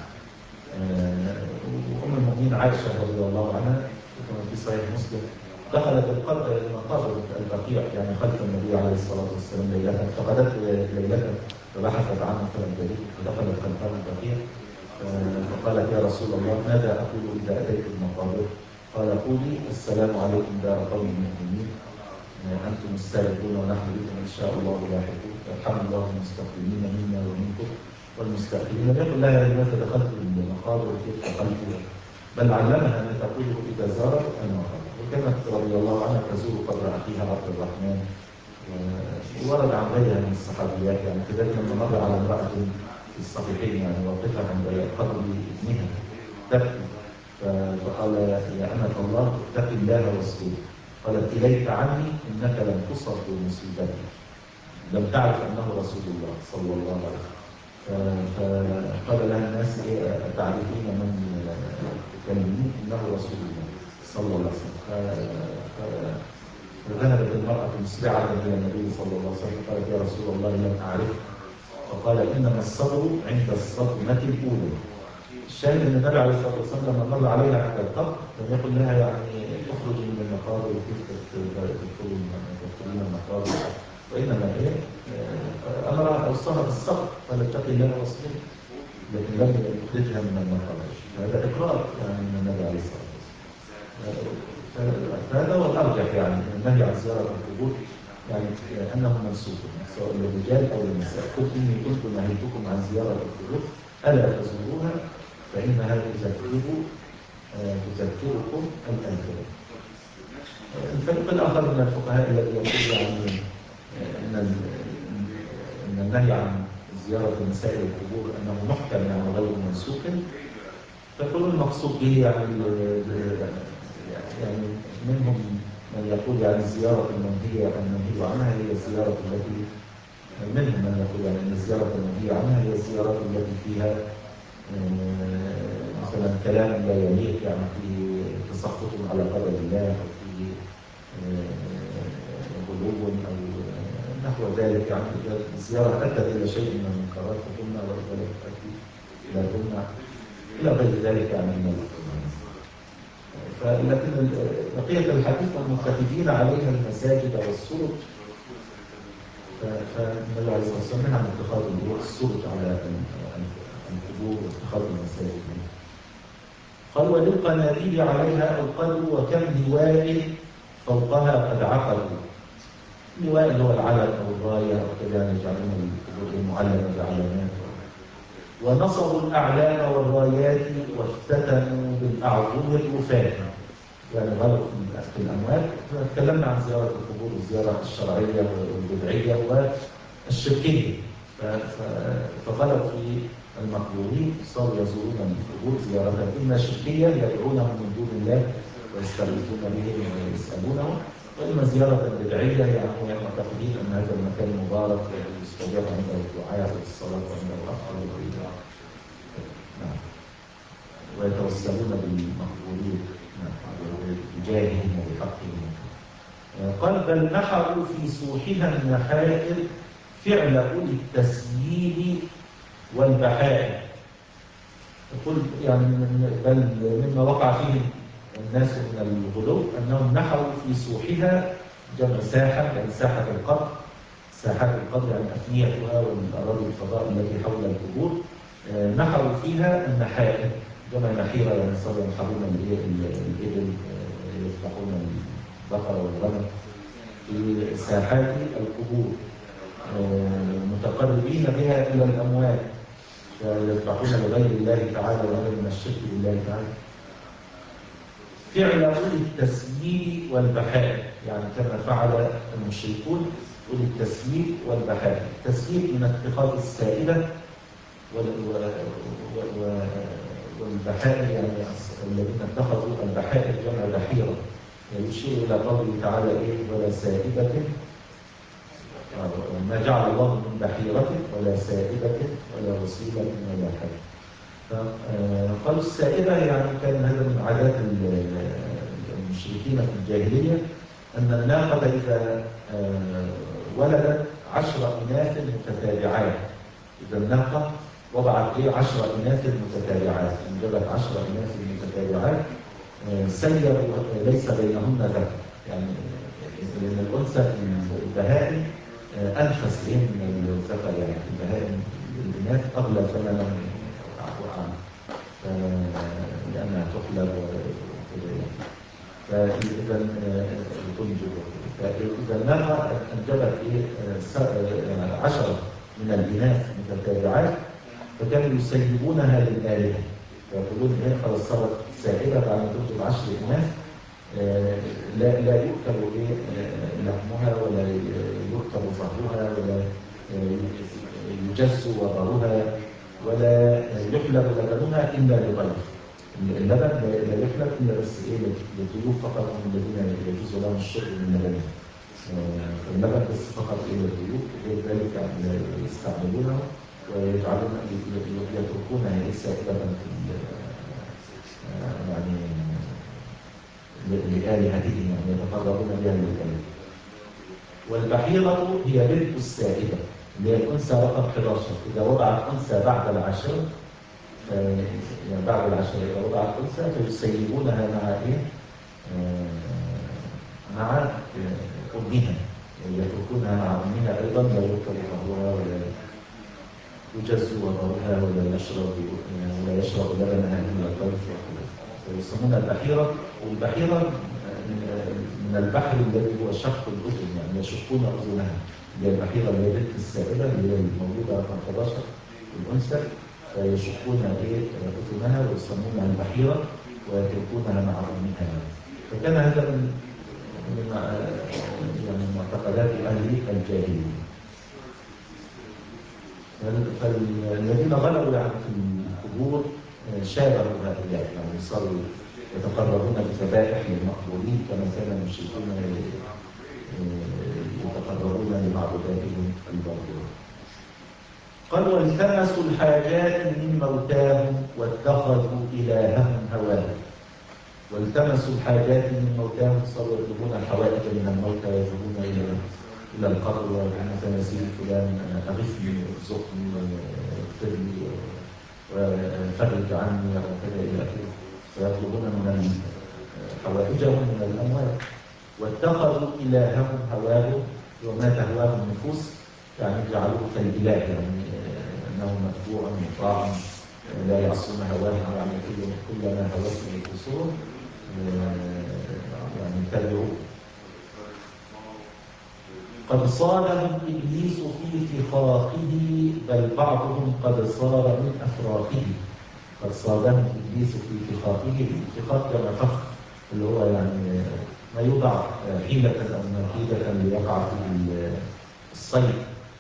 وام المؤمنين عائشه رضي الله عنها كما في صحيح مسلم دخلت المقابر البقيع يعني خلف النبي عليه الصلاه والسلام ليله، فقدت ليله فبحثت عنه فلم تجده، فدخلت خلفه البقيع فقالت يا رسول الله ماذا اقول اذا اتيت المقابر؟ قال قولي السلام عليكم دار قوم مؤمنين انتم السابقون ونحن بكم ان شاء الله لاحقون، يرحم الله المستقدمين منا ومنكم والمستأخرين. يقول لها لماذا دخلت المقابر وكيف دخلت؟ بل علمها ان تقوله اذا زارت المقابر. وكانت رضي الله عنها تزور قبر اخيها عبد الرحمن، وورد عن غيرها من الصحابيات يعني كذلك لما مر على امراه في الصحيحين يعني واقفه عند قبر ابنها تبكي، فقال يا امة الله اتق الله واصبري، قالت اليك عني انك لم تصب بمصيبتي، لم تعرف انه رسول الله صلى الله عليه وسلم. فقال لها الناس تعرفين من تكلمين؟ انه رسول الله صلى الله عليه وسلم. فذهبت المراه مسرعه الى النبي صلى الله عليه وسلم قالت يا رسول الله لم اعرف، فقال انما الصبر عند الصدمه الاولى. الشاهد ان النبي عليه الصلاه والسلام لما مر عليها عند القبر لم يقل لها يعني اخرجي من المقابر وكيف تدخلين المقابر، وانما هي امرها اوصاها بالصبر، قال اتقي الله واصبري، لكن لم يخرجها من المقابر. هذا اقرار يعني من النبي عليه الصلاه والسلام. فهذا هو الارجح يعني النهي عن زياره القبور يعني انه منسوخ سواء للرجال او للنساء. قل اني كنت نهيتكم عن زياره القبور الا تزوروها فانها تذكر تذكركم الاخره. الفريق الاخر من الفقهاء الذي يقول يعني ان ان النهي عن زياره النساء القبور انه محكم يعني غير منسوخ، فكل المقصود به يعني يعني منهم من يقول يعني الزياره المنهيه المنهي عنها هي الزياره التي منهم من يقول يعني ان الزياره المنهيه عنها هي الزيارات التي فيها مثلا كلام لا يليق يعني فيه تسخط على قدر الله او فيه غلو او نحو ذلك، يعني اذا الزياره اتت الى شيء من المنكرات فتمنع واذا لم تاتي لا تمنع الى غير ذلك يعني من الحكم. فلكن بقيه الحديث والمتخذين عليها المساجد والسرج، فالنبي عليه الصلاه والسلام نهى عن اتخاذ السرج على القبور واتخاذ المساجد. قال وللقناديل عليها اوقد وكم لواء فوقها قد عقدوا. اللواء اللي هو العلم او الرايه او كذا يجعلون القبور معلمه بعلامات. ونصبوا الاعلام والرايات وافتتنوا بالاعظم الوفاه، يعني غلط في الاموال. تكلمنا عن زياره القبور الزياره الشرعيه والبدعيه والشركيه، فغلط في المقبورين صاروا يزورون القبور زياره اما شركيه يدعونهم من دون الله ويستغيثون بهم ويسالونهم، واما زياره بدعيه يعني يعتقدون ان هذا المكان مبارك ويستجاب عنده الدعاء والصلاه وعنده الافضل ويتوسلون بالمقبورين بجاههم وبحقهم. قال بل نحروا في سوحها النحائر فعل اولي التسييل والبحائر. يقول يعني بل مما وقع فيه الناس من الغلو انهم نحروا في سوحها جمع ساحه يعني ساحه القبر، ساحات القبر يعني افنيتها والاراضي الفضاء التي حول القبور، نحروا فيها النحائر جمع نحيره يعني صاروا ينحرون الابل يذبحون البقر والغنم في ساحات القبور متقربين بها الى الاموات فيذبحون لغير الله تعالى وهذا من الشرك بالله تعالى. فعل أولي التسميد والبحائر، يعني كما فعل المشركون أولي التسميد والبحائر. التسميد من اتخاذ السائبة، والبحائر يعني الذين اتخذوا البحائر جمع بحيرة، يشير إلى قوله تعالى إيه؟ ولا سائبة، ما جعل الله من بحيرة ولا سائبة ولا وصيلة ولا حاجة. فقالوا السائبة يعني كان هذا من عادات المشركين في الجاهلية، أن الناقة إذا ولدت عشر إناث متتابعات، إذا الناقة وضعت إيه عشر إناث متتابعات، انجبت عشر إناث متتابعات سيروا ليس بينهن ذكر، يعني لأن الأنثى البهائم أنفس إيه من الذكر، يعني البهائم الإناث أغلى ثمنا عنه لأنها تحلب وكذا، فإذا تنجب، فإذا الناقة أنجبت إيه عشرة من الإناث متتابعات، فكانوا يسيبونها للآلهة، فيقولون إيه خلاص صارت سائبة بعد ما تنجب عشر إناث، لا لا يؤكل إيه لحمها ولا يركب ظهرها ولا يجز وضرها ولا يحلب لبنها إلا لضيف. اللبن لا يحلب إلا بس إيه للضيوف فقط، هم الذين يجوز لهم الشرب من اللبن. اللبن بس فقط إيه للضيوف، غير ذلك يعني يستعملونه ويجعلون يتركونها إيه سائبة يعني لآلهتهم، يعني يتقربون بها للآلهة. والبحيرة هي بنت السائبة اللي هي الأنثى رقم أحد عشر، إذا وضعت أنثى بعد العشر يعني بعد العشر إذا وضعت أنثى فيسيبونها مع إيه؟ مع أمها، يتركونها مع أمها أيضا، لا يركب ظهرها ولا يجز وضرها ولا يشرب ولا يشرب لبنها إلا الضيف، فيسمونها البحيرة. والبحيرة من البحر الذي هو شق الأذن، يعني يشقون أذنها، اللي هي البحيرة اللي هي بنت السائبة اللي هي الموجودة رقم أحد عشر الأنثى، فيشقون إيه أذنها ويسمونها البحيرة ويتركونها مع أمها. فكان هذا من يعني معتقدات أهل الجاهلية. فالذين غلبوا يعني في القبور شابهوا هؤلاء، يعني صاروا يتقربون بذبائح للمقبورين كما كان المشركون يتقربون لمعبوداتهم الباطلة. قال والتمسوا الحاجات من موتاهم واتخذوا إلههم هواهم. والتمسوا الحاجات من موتاهم، صاروا يطلبون الحوائج من الموتى، يذهبون إلى إلى القبر ويقولون تماثيل فلان أغثني ارزقني اغفر لي وفرج عني وكذا إلى آخره، فيطلبون من حوائجهم من الأموات. واتخذوا إلههم هواهم، وما تهواه النفوس يعني جعلوه كالإله، يعني أنه متبوع مطاع لا يعصون هواهم، يعني كل ما هوته نفوسهم يعني تبعوه. قد صادهم إبليس في فخاخه، بل بعضهم قد صار من أفراخه. قد صادهم إبليس في فخاخه، الفخاخ كما فخ اللي هو يعني ما يوضع حيلة أو مكيدة ليقع في الصيد،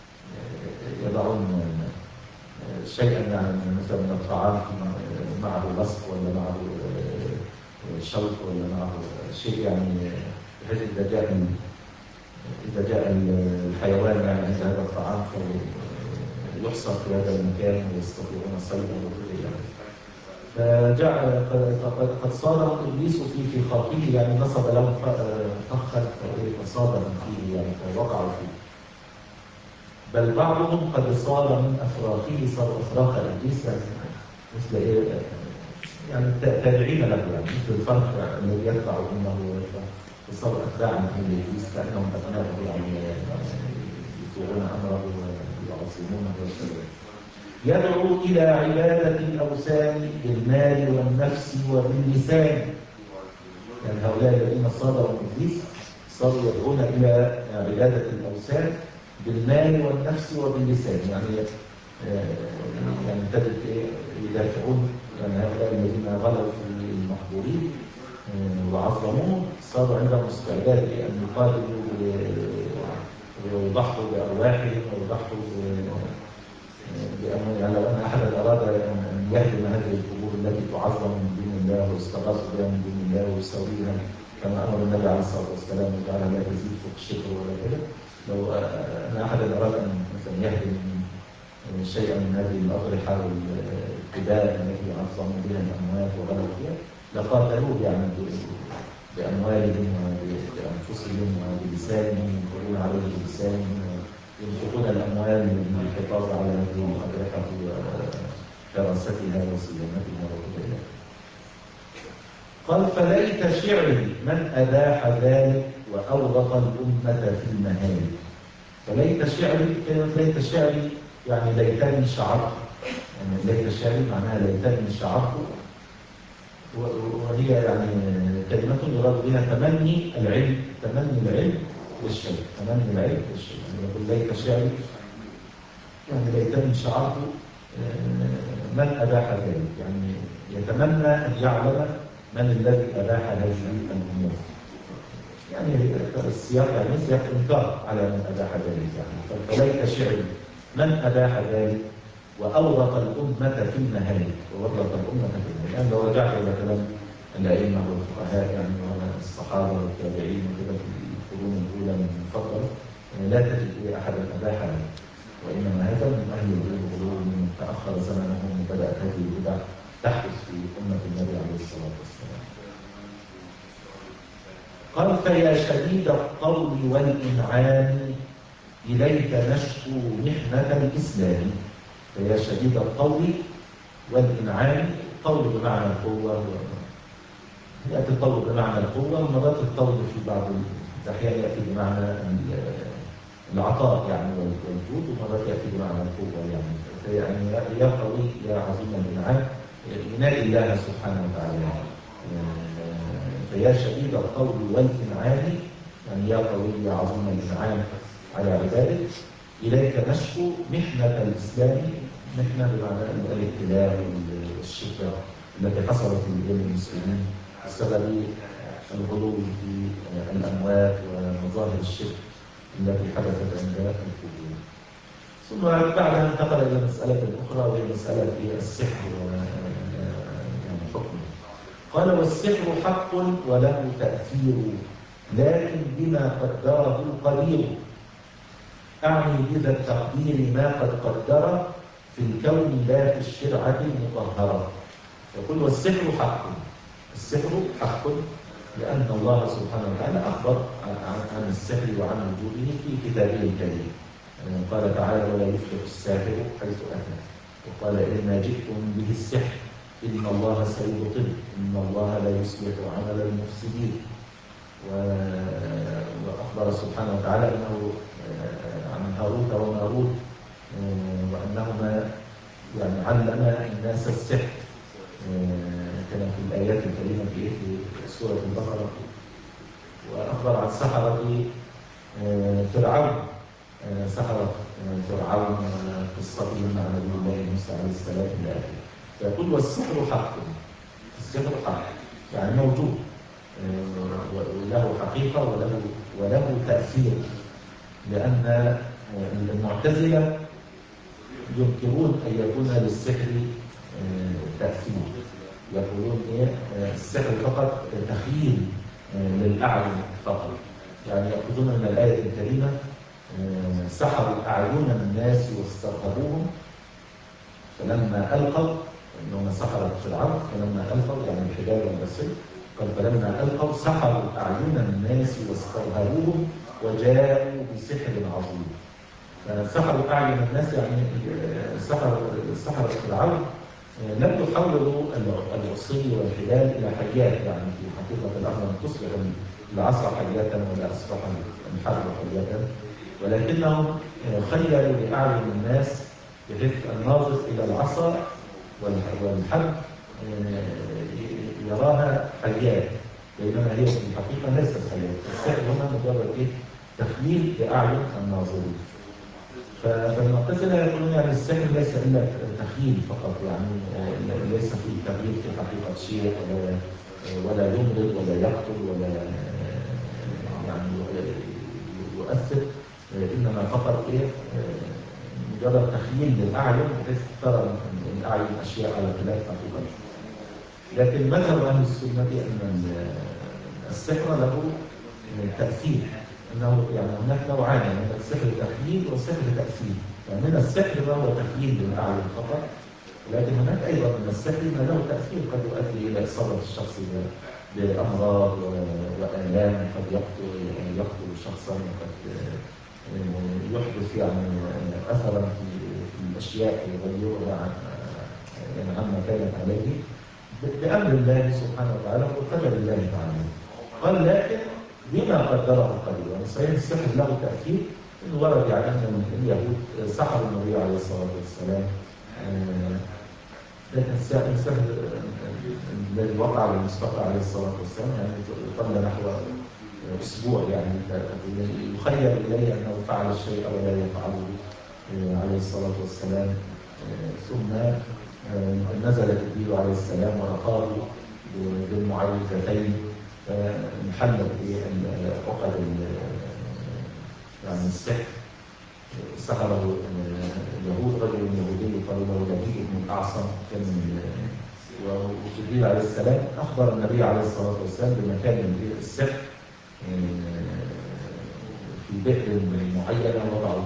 يضعون شيئا يعني مثلا من الطعام معه لصق ولا معه شوك ولا معه شيء، يعني بحيث إذا جاء إذا جاء الحيوان يعني عند هذا الطعام فيحصر في هذا المكان ويستطيعون صيده وكذا. فجاء قد صادهم إبليس في فخاخه، يعني نصب لهم فخا فصادهم فيه يعني فوقعوا فيه. بل بعضهم قد صار من أفراخه، صار أفراخ إبليس مثل إيه يعني تابعين له، يعني مثل الفرخ الذي يتبع أمه ويتبع، فصار أتباعا من إبليس كأنهم أبناؤه، يعني يطيعون أمره ويعظمونه ويشتغلون. يدعو إلى عبادة الأوثان بالمال والنفس وباللسان. يعني هؤلاء الذين صادوا إبليس صاروا يدعون إلى عبادة الأوثان بالمال والنفس وباللسان، يعني يعني تجد يدافعون عن هؤلاء الذين غلوا في المقبورين عظموه صاروا عندهم استعداد لأن يقاتلوا ويضحوا بأرواحهم ويضحوا بأموال. يعني لو أن أحدا أراد أن يهدم هذه القبور التي تعظم من دون الله ويستغاث بها من دون الله ويساويها كما أمر النبي عليه الصلاة والسلام وتعالى لا تزيد فوق الشكر ولا كده، لو أن أحدا أراد أن مثلا يهدم شيئا من هذه الأضرحة والابتداء التي يعظمون بها الأموات وغلوا فيها لقاتلوه يعني بأموالهم وبأنفسهم وبلسانهم ينكرون عليه بلسانهم وينفقون الأموال للحفاظ على هذه الأضرحة وحراستها وصيانتها وكذا. قال فليت شعري من أباح ذلك وأورط الأمة في المهالك. فليت شعري، كلمة ليت شعري يعني ليتني شعرت، يعني ليت شعري معناها ليتني شعرت، وهي يعني كلمة يراد بها تمني العلم، تمني العلم للشيء، تمني العلم للشيء. يعني يقول ليت شعري يعني ليتني شعرت من أباح ذلك، يعني يتمنى أن يعلم من الذي أباح هذه الأمور. يعني السياق يعني سياق إنكار على من أباح ذلك، يعني فليت شعري من أباح ذلك وأورط الأمة في المهالك، وورط الأمة في المهالك. يعني لو رجعت إلى كلام الأئمة والفقهاء يعني الصحابة والتابعين وكده في القرون الأولى من المفضلة لا تجد أحدا أباح ذلك، وإنما هذا من أهل الغلو من تأخر زمنهم وبدأت هذه البدع تحدث في أمة النبي عليه الصلاة والسلام. قال فيا شديد الطول والإنعام إليك نشكو محنة الإسلام. فيا شديد الطول والإنعام، الطول بمعنى القوة، يأتي الطول بمعنى القوة، ومرات الطول في بعض الأحيان يأتي بمعنى العطاء يعني والجود، ومرات يأتي بمعنى القوة يعني. يعني يا قوي يا عظيم الإنعام ينادي الله سبحانه وتعالى. فيا شديد الطول والإنعام يعني يا قوي يا عظيم الإنعام على عبادك، إليك نشكو محنة الإسلام، محنة بمعنى الابتلاء والشدة التي حصلت في المسلمين بسبب الغلو في الأموات ومظاهر الشرك التي حدثت عند القبور. ثم بعدها انتقل إلى مسألة أخرى وهي مسألة السحر وحكمه. قال والسحر حق وله تأثير لكن بما قدره القدير، أعني بذا التقدير ما قد قدر في الكون لا في الشرعة المطهرة. يقول والسحر حق، السحر حق لأن الله سبحانه وتعالى أخبر عن السحر وعن وجوده في كتابه الكريم. قال تعالى ولا يفلح الساحر حيث أتى، وقال إنا جئتم به السحر إن الله سيبطل إن الله لا يصلح عمل المفسدين. وأخبر سبحانه وتعالى أنه عن هاروت وماروت وأنهما يعني علم الناس السحر كما في الآيات الكريمة في سورة البقرة. وأخبر عن سحرة فرعون، سحرة فرعون قصتهم مع نبي الله موسى عليه السلام إلى آخره. فيقول والسحر حق، السحر حق يعني موجود وله حقيقة وله وله تأثير، لأن المعتزلة ينكرون أن يكون للسحر تأثير، يقولون إيه السحر فقط تخيل للأعين فقط. يعني يأخذون من الآية الكريمة سحروا أعين الناس واسترهبوهم فلما ألقوا، إنهم سحروا فرعون فلما ألقوا يعني الحجاب والبسيط، قال فلما ألقوا سحروا أعين الناس واسترهبوهم وجاءوا بسحر عظيم. فسحروا أعين الناس يعني سحر سحر فرعون لم يحولوا العصي والحبال إلى حيات، يعني في حقيقة الأمر لم تصبح العصا حياتا ولا أصبح الحبل حياتا، ولكنهم خيلوا لأعين الناس بحيث الناظر إلى العصا والحبل يراها حيات، بينما هي في الحقيقة ليست حيات. السحر هنا مجرد إيه؟ تخييل لأعين الناظرين. فالمعتزلة يقولون يعني السحر ليس إلا تخييل فقط، يعني ليس فيه تغيير في حقيقة شيء ولا يمرض ولا يقتل ولا يعني يؤثر، انما فقط ايه مجرد تخييل للاعين بحيث ترى الاعين اشياء على خلاف حقيقتها. لكن مذهب اهل السنه ان السحر له تاثير، انه يعني هناك نوعان من السحر تخييل وسحر تاثير. فمن السحر ما هو تخييل للاعين فقط، لكن هناك ايضا من السحر ما له تاثير قد يؤدي الى اصابه الشخص بامراض والام، قد يقتل يقتل شخصا، وقد يحدث يعني اثرا في الاشياء يغيرها عن يعني عما كانت عليه بامر الله سبحانه وتعالى وقدر الله تعالى. قال لكن بما قدره القدير، يعني صحيح السحر له تاثير، انه ورد يعني ان اليهود سحروا النبي عليه الصلاه والسلام، لكن السحر الذي وقع على المصطفى عليه الصلاه والسلام يعني قبل نحو اسبوع، يعني يخيل اليه انه فعل الشيء ولا يفعله عليه الصلاه والسلام، ثم نزل جبريل عليه السلام ورقاه بالمعوذتين فانحلت عقد يعني السحر. سحره اليهود، رجل يهودي قال له لبيد بن الاعصم كان وجبريل عليه السلام اخبر النبي عليه الصلاه والسلام بمكان السحر في بئر معينه وضعوا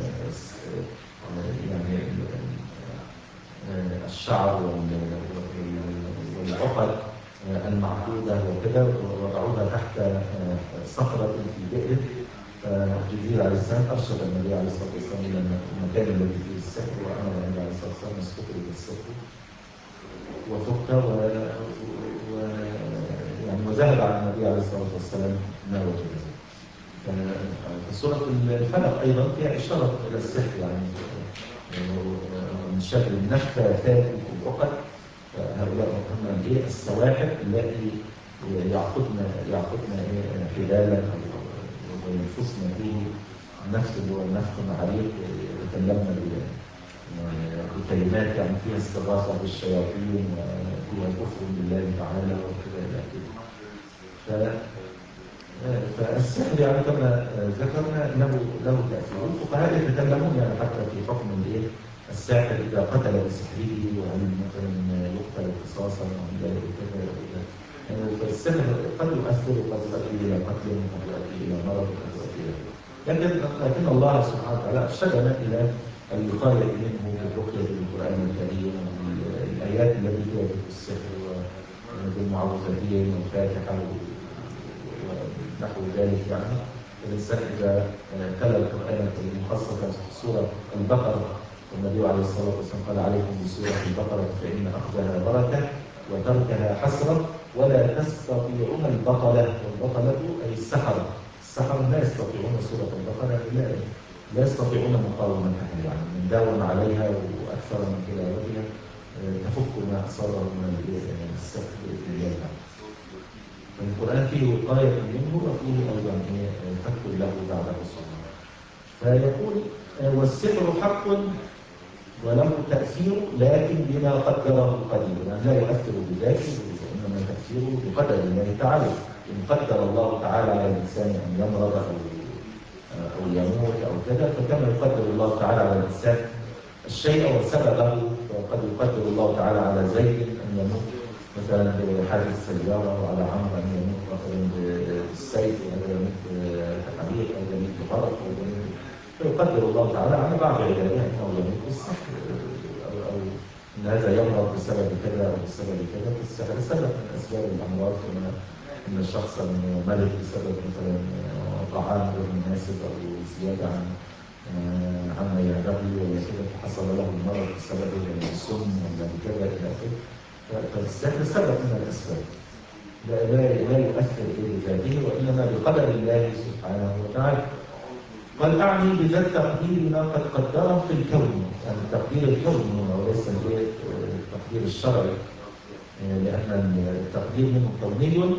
يعني الشعر والعقد المعقوده وكده، وضعوها تحت صخره في بئر. فجبريل عليه السلام ارشد النبي عليه الصلاه والسلام الى المكان الذي فيه السحر، وامر النبي عليه الصلاه والسلام استخرج السحر وفك و... و... يعني وذهب عن النبي عليه الصلاه والسلام ما وجد. فسوره الفلق ايضا فيها اشاره الى السحر، يعني من شر النفاثات في العقد، هؤلاء هم ايه السواحر التي يعقدن يعقدن ايه حبالا وينفسن فيه النفس اللي هو النفخ عريق، يتكلمن بكلمات يعني فيها استغاثه بالشياطين وفيها كفر بالله تعالى وكذا الى اخره. فالسحر يعني كما ذكرنا له له تاثير. الفقهاء يتكلمون يعني حتى في حكم الايه الساحر اذا قتل بسحره، وهل مثلا يقتل قصاصا او كذا. فالسحر قد يؤثر وقد يؤدي الى قتل وقد يؤدي الى مرض وقد يؤدي الى لكن لكن الله سبحانه وتعالى ارشدنا الى الوقايه منه بالرقيه بالقران الكريم والايات التي فيها ذكر السحر وبالمعوذتين والفاتحه ونحو ذلك. يعني الانسان اذا تلا القران الكريم خاصه سوره البقره، والنبي عليه الصلاه والسلام قال عليكم بسوره البقره فان اخذها بركه وتركها حسره ولا تستطيعون البطله. والبطله اي السحره، السحره لا يستطيعون سوره البقره، لا لا يستطيعون مقاومتها، يعني من داوم عليها واكثر من تلاوتها تفك ما اصابه من السحر باذن الله تعالى. فالقران فيه وقايه منه وفيه ايضا فك له بعد الصلاه. فيقول والسحر حق وله تأثير لكن بما قدره القدير، يعني لا يؤثر بذاته وإنما تأثيره بقدر الله تعالى. إن قدر الله تعالى على الإنسان أن يمرض أو أو يموت أو كذا، فكما يقدر الله تعالى على الإنسان الشيء وسببه، وقد يقدر الله تعالى على زيد أن يموت مثلا بحادث سيارة، وعلى عمرو أن يموت مثلا بالسيف، وهذا يموت بحريق، أو يموت بغرق، أو يموت، فيقدر الله تعالى على بعض عباده انه يموت بالسحر، او او ان هذا يمرض بسبب كذا او بسبب كذا. فالسحر سبب من اسباب الامراض، كما ان شخصا مرض بسبب مثلا طعام غير مناسب او زياده عن عما ينبغي ولا كده، فحصل له المرض بسبب السم ولا كذا الى اخره. فالسحر سبب من الاسباب، لا لا لا يؤثر بذاته وانما بقدر الله سبحانه وتعالى. قال أعني بذا التقدير ما قد قدره في الكون، يعني التقدير الكوني وليس التقدير الشرعي، لأن التقدير منه كوني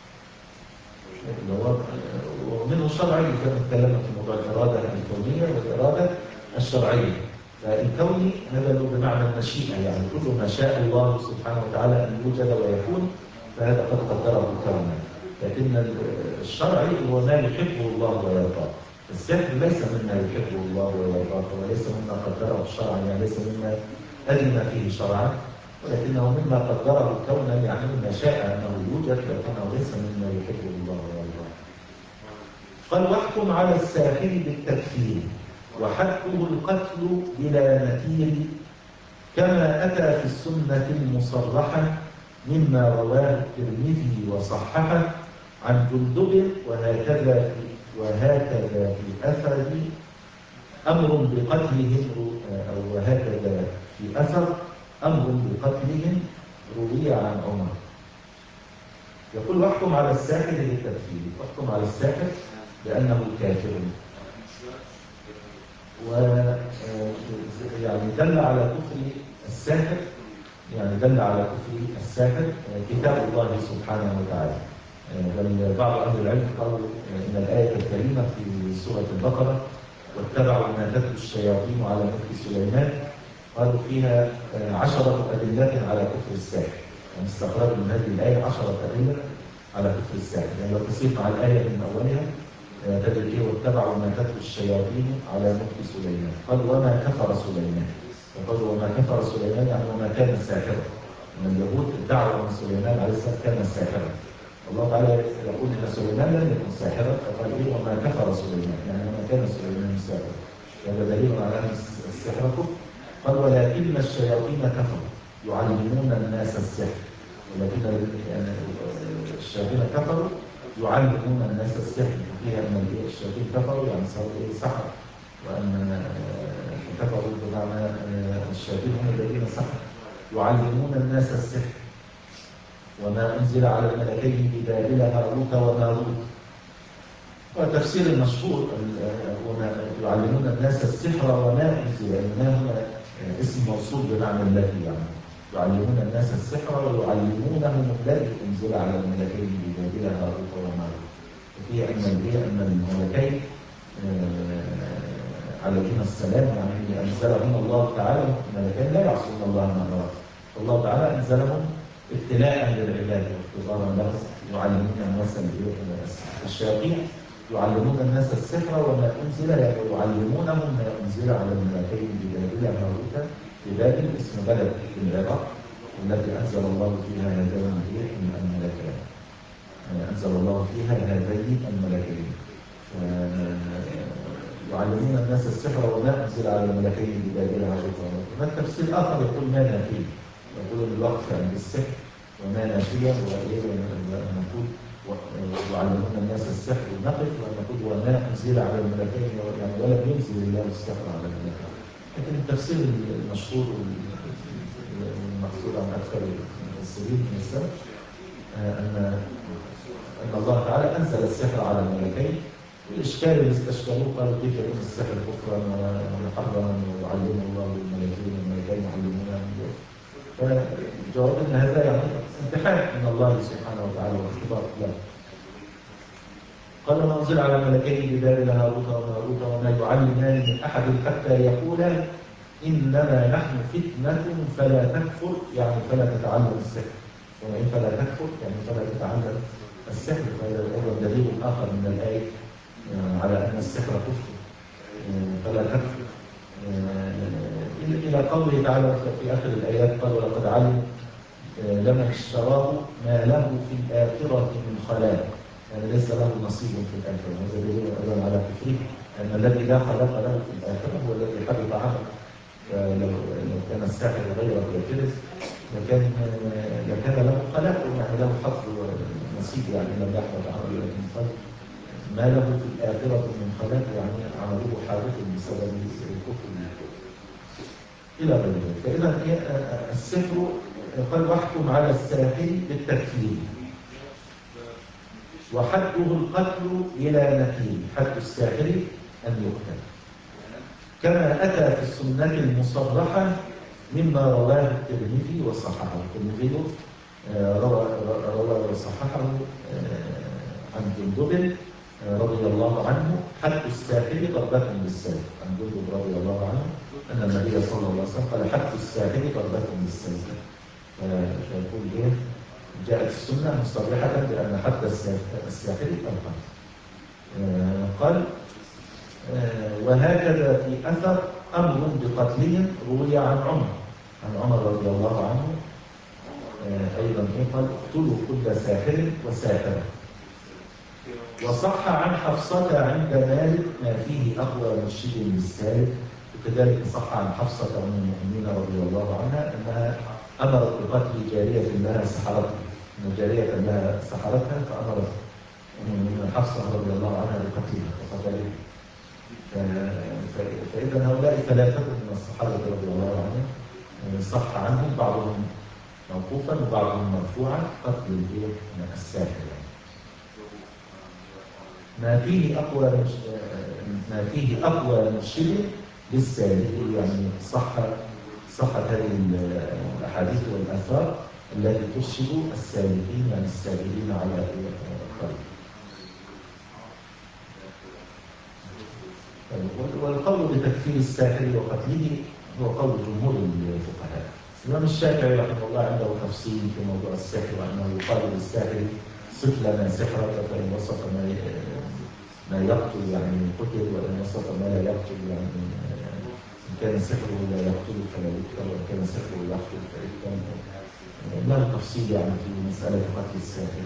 ومنه شرعي، كما تكلمنا في موضوع الإرادة الكونية والإرادة الشرعية. فالكوني هذا له بمعنى المشيئة، يعني كل ما شاء الله سبحانه وتعالى أن يوجد ويكون فهذا قد قدره كونا. لكن الشرعي هو ما يحبه الله ويرضاه. السحر ليس مما يحبه الله ويرضاه، وليس مما قدره الشرع، يعني ليس مما أذن فيه شرعا، ولكنه مما قدره كونا، يعني مما شاء أنه يوجد، لكنه ليس مما يحبه الله ويرضاه. قال: واحكم على الساحر بالتكفير وحده القتل بلا نكير، كما أتى في السنة المصرحة مما رواه الترمذي وصححه عن جندب، وهكذا في وهكذا في أثر أمر بقتلهم، أو وهكذا في أثر أمر بقتلهم روي عن عمر. يقول: واحكم على الساحر بالتكفير، واحكم على الساحر بأنه كافر. و يعني دل على كفر الساحر، يعني دل على كفر الساحر كتاب الله سبحانه وتعالى. بل بعض أهل العلم قالوا إن الآية الكريمة في سورة البقرة: واتبعوا ما تتلو الشياطين على ملك سليمان، قالوا فيها عشرة أدلة على كفر الساحر. يعني استخرجوا من هذه الآية عشرة أدلة على كفر الساحر. يعني لو تسير مع الآية من أولها تجد إيه: واتبعوا ما تتلو الشياطين على ملك سليمان، قالوا وما كفر سليمان، فقالوا وما كفر سليمان يعني وما كان ساحرا. من اليهود ادعوا أن سليمان عليه السلام كان ساحرا. الله تعالى يقول ان سليمان لم يكن ساحرا، فقال ايه: وما كفر سليمان، يعني وما كان سليمان ساحرا. هذا دليل على ان السحر كفر. قال: ولكن الشياطين كفروا يعلمون الناس السحر. ولكن يعني الشياطين كفروا يعلمون الناس السحر، فيها ان الشياطين كفروا يعني صاروا ايه؟ سحر. وان كفروا بمعنى الشياطين هم الذين سحروا يعلمون الناس السحر. وما أنزل على الملكين ببابل هاروت وماروت. وتفسير المشهور: وما يعلمون الناس السحر وما أنزل، لأنه هو اسم موصول بمعنى الذي، يعني يعلمون الناس السحر ويعلمونهم الذي أنزل على الملكين ببابل هاروت وماروت. وفيه أن أن الملكين عليهما السلام يعني أنزلهم الله تعالى، الملكين لا يعصون الله ما أمرهم، فالله تعالى أنزلهم ابتلاء للعباد واختبارا لهم. يعلمون الناس الشياطين يعلمون الناس السحر وما أنزل، ويعلمونهم ما أنزل على الملكين ببابل هاروت. ببابل اسم بلد في العراق التي أنزل الله فيها هذين الملكين، أنزل الله فيها هذين الملكين. يعلمون الناس السحر وما أنزل على الملكين ببابل هاروت وماروت. التفسير الآخر يقول ما نافيه، يقول الوقف عند السحر وما نافيا، ونقول يعلمون الناس السحر ونقف، ونقول وما أنزل على الملكين، يعني ولم ينزل الله السحر على الملكين. لكن التفسير المشهور والمقصود عن أكثر المفسرين من السلف أن أن الله تعالى أنزل السحر على الملكين. والإشكال اللي استشكلوه قالوا كيف يكون السحر كفرا ومحرما ويعلمه الله للملكين والملكين يعلمونه. فالجواب ان هذا يعني امتحان من الله سبحانه وتعالى واختبار له. قال: ما انزل على الملكين ببابل هاروت وماروت وما يعلمان من احد حتى يقولا انما نحن فتنه فلا تكفر، يعني فلا تتعلم السحر. وإن فلا تكفر يعني فلا تتعلم السحر. فهذا ايضا دليل اخر من الايه على ان السحر كفر، فلا تكفر. إلى قوله تعالى في آخر الآيات: قال: ولقد علموا لمن اشتراه ما له في الآخرة من خلاق، يعني ليس له نصيب في الآخرة. هذا دليل أيضا على كفره، أن الذي لا خلاق له في الآخرة هو الذي حبط عمله. فلو كان الساحر غير كافر لكان لكان له خلاق، يعني له حظ ونصيب، يعني لم يحبط عمله. لكن قال ما له في الآخرة من خلاق، يعني عمله حادث بسبب الكفر إلى غير ذلك. فإذا السحر قال: واحكم على الساحر بالتكفير وحده القتل بلا نكير. حد الساحر أن يقتل، كما أتى في السنة المصرحة مما رواه الترمذي وصححه. الترمذي روى روى وصححه عن جندب رضي الله عنه: حد الساحر ضربة بالسيف. عن جندب رضي الله عنه أن النبي صلى الله عليه وسلم قال: حد الساحر ضربة بالسيف. فيقول إيه؟ جاءت السنة مصرحة بأن حد الساحر القتل. قال وهكذا في أثر أمر بقتلهم روي عن عمر عن عمر رضي الله عنه أيضا قال اقتلوا كل ساحر وساحرة. وصح عن حفصة عند مالك ما فيه أقوى مرشد للسالك، وكذلك صح عن حفصة أم المؤمنين رضي الله عنها أنها أمرت بقتل جارية لها سحرتها، أن جارية لها سحرتها فأمرت أم المؤمنين حفصة رضي الله عنها بقتلها وقتلها. فإذا هؤلاء ثلاثة من الصحابة رضي الله عنهم صح عنهم بعضهم موقوفا وبعضهم مرفوعا قتل الساحر. ما فيه أقوى ما فيه أقوى مرشد للسالك، يعني صح صحت هذه الأحاديث والآثار التي ترشد السالكين يعني السالكين على الطريق. والقول بتكفير الساحر وقتله هو قول جمهور الفقهاء. الإمام الشافعي رحمه الله عنده تفصيل في موضوع السحر، وأنه يقال للساحر صف لنا سحرك فإن وصف ما ما يقتل يعني قتل، وإن وصف ما لا يقتل يعني إن كان سحره لا يقتل فلا يقتل، وإن كان سحره يقتل فيقتل. له تفصيل يعني في مسألة قتل الساحر.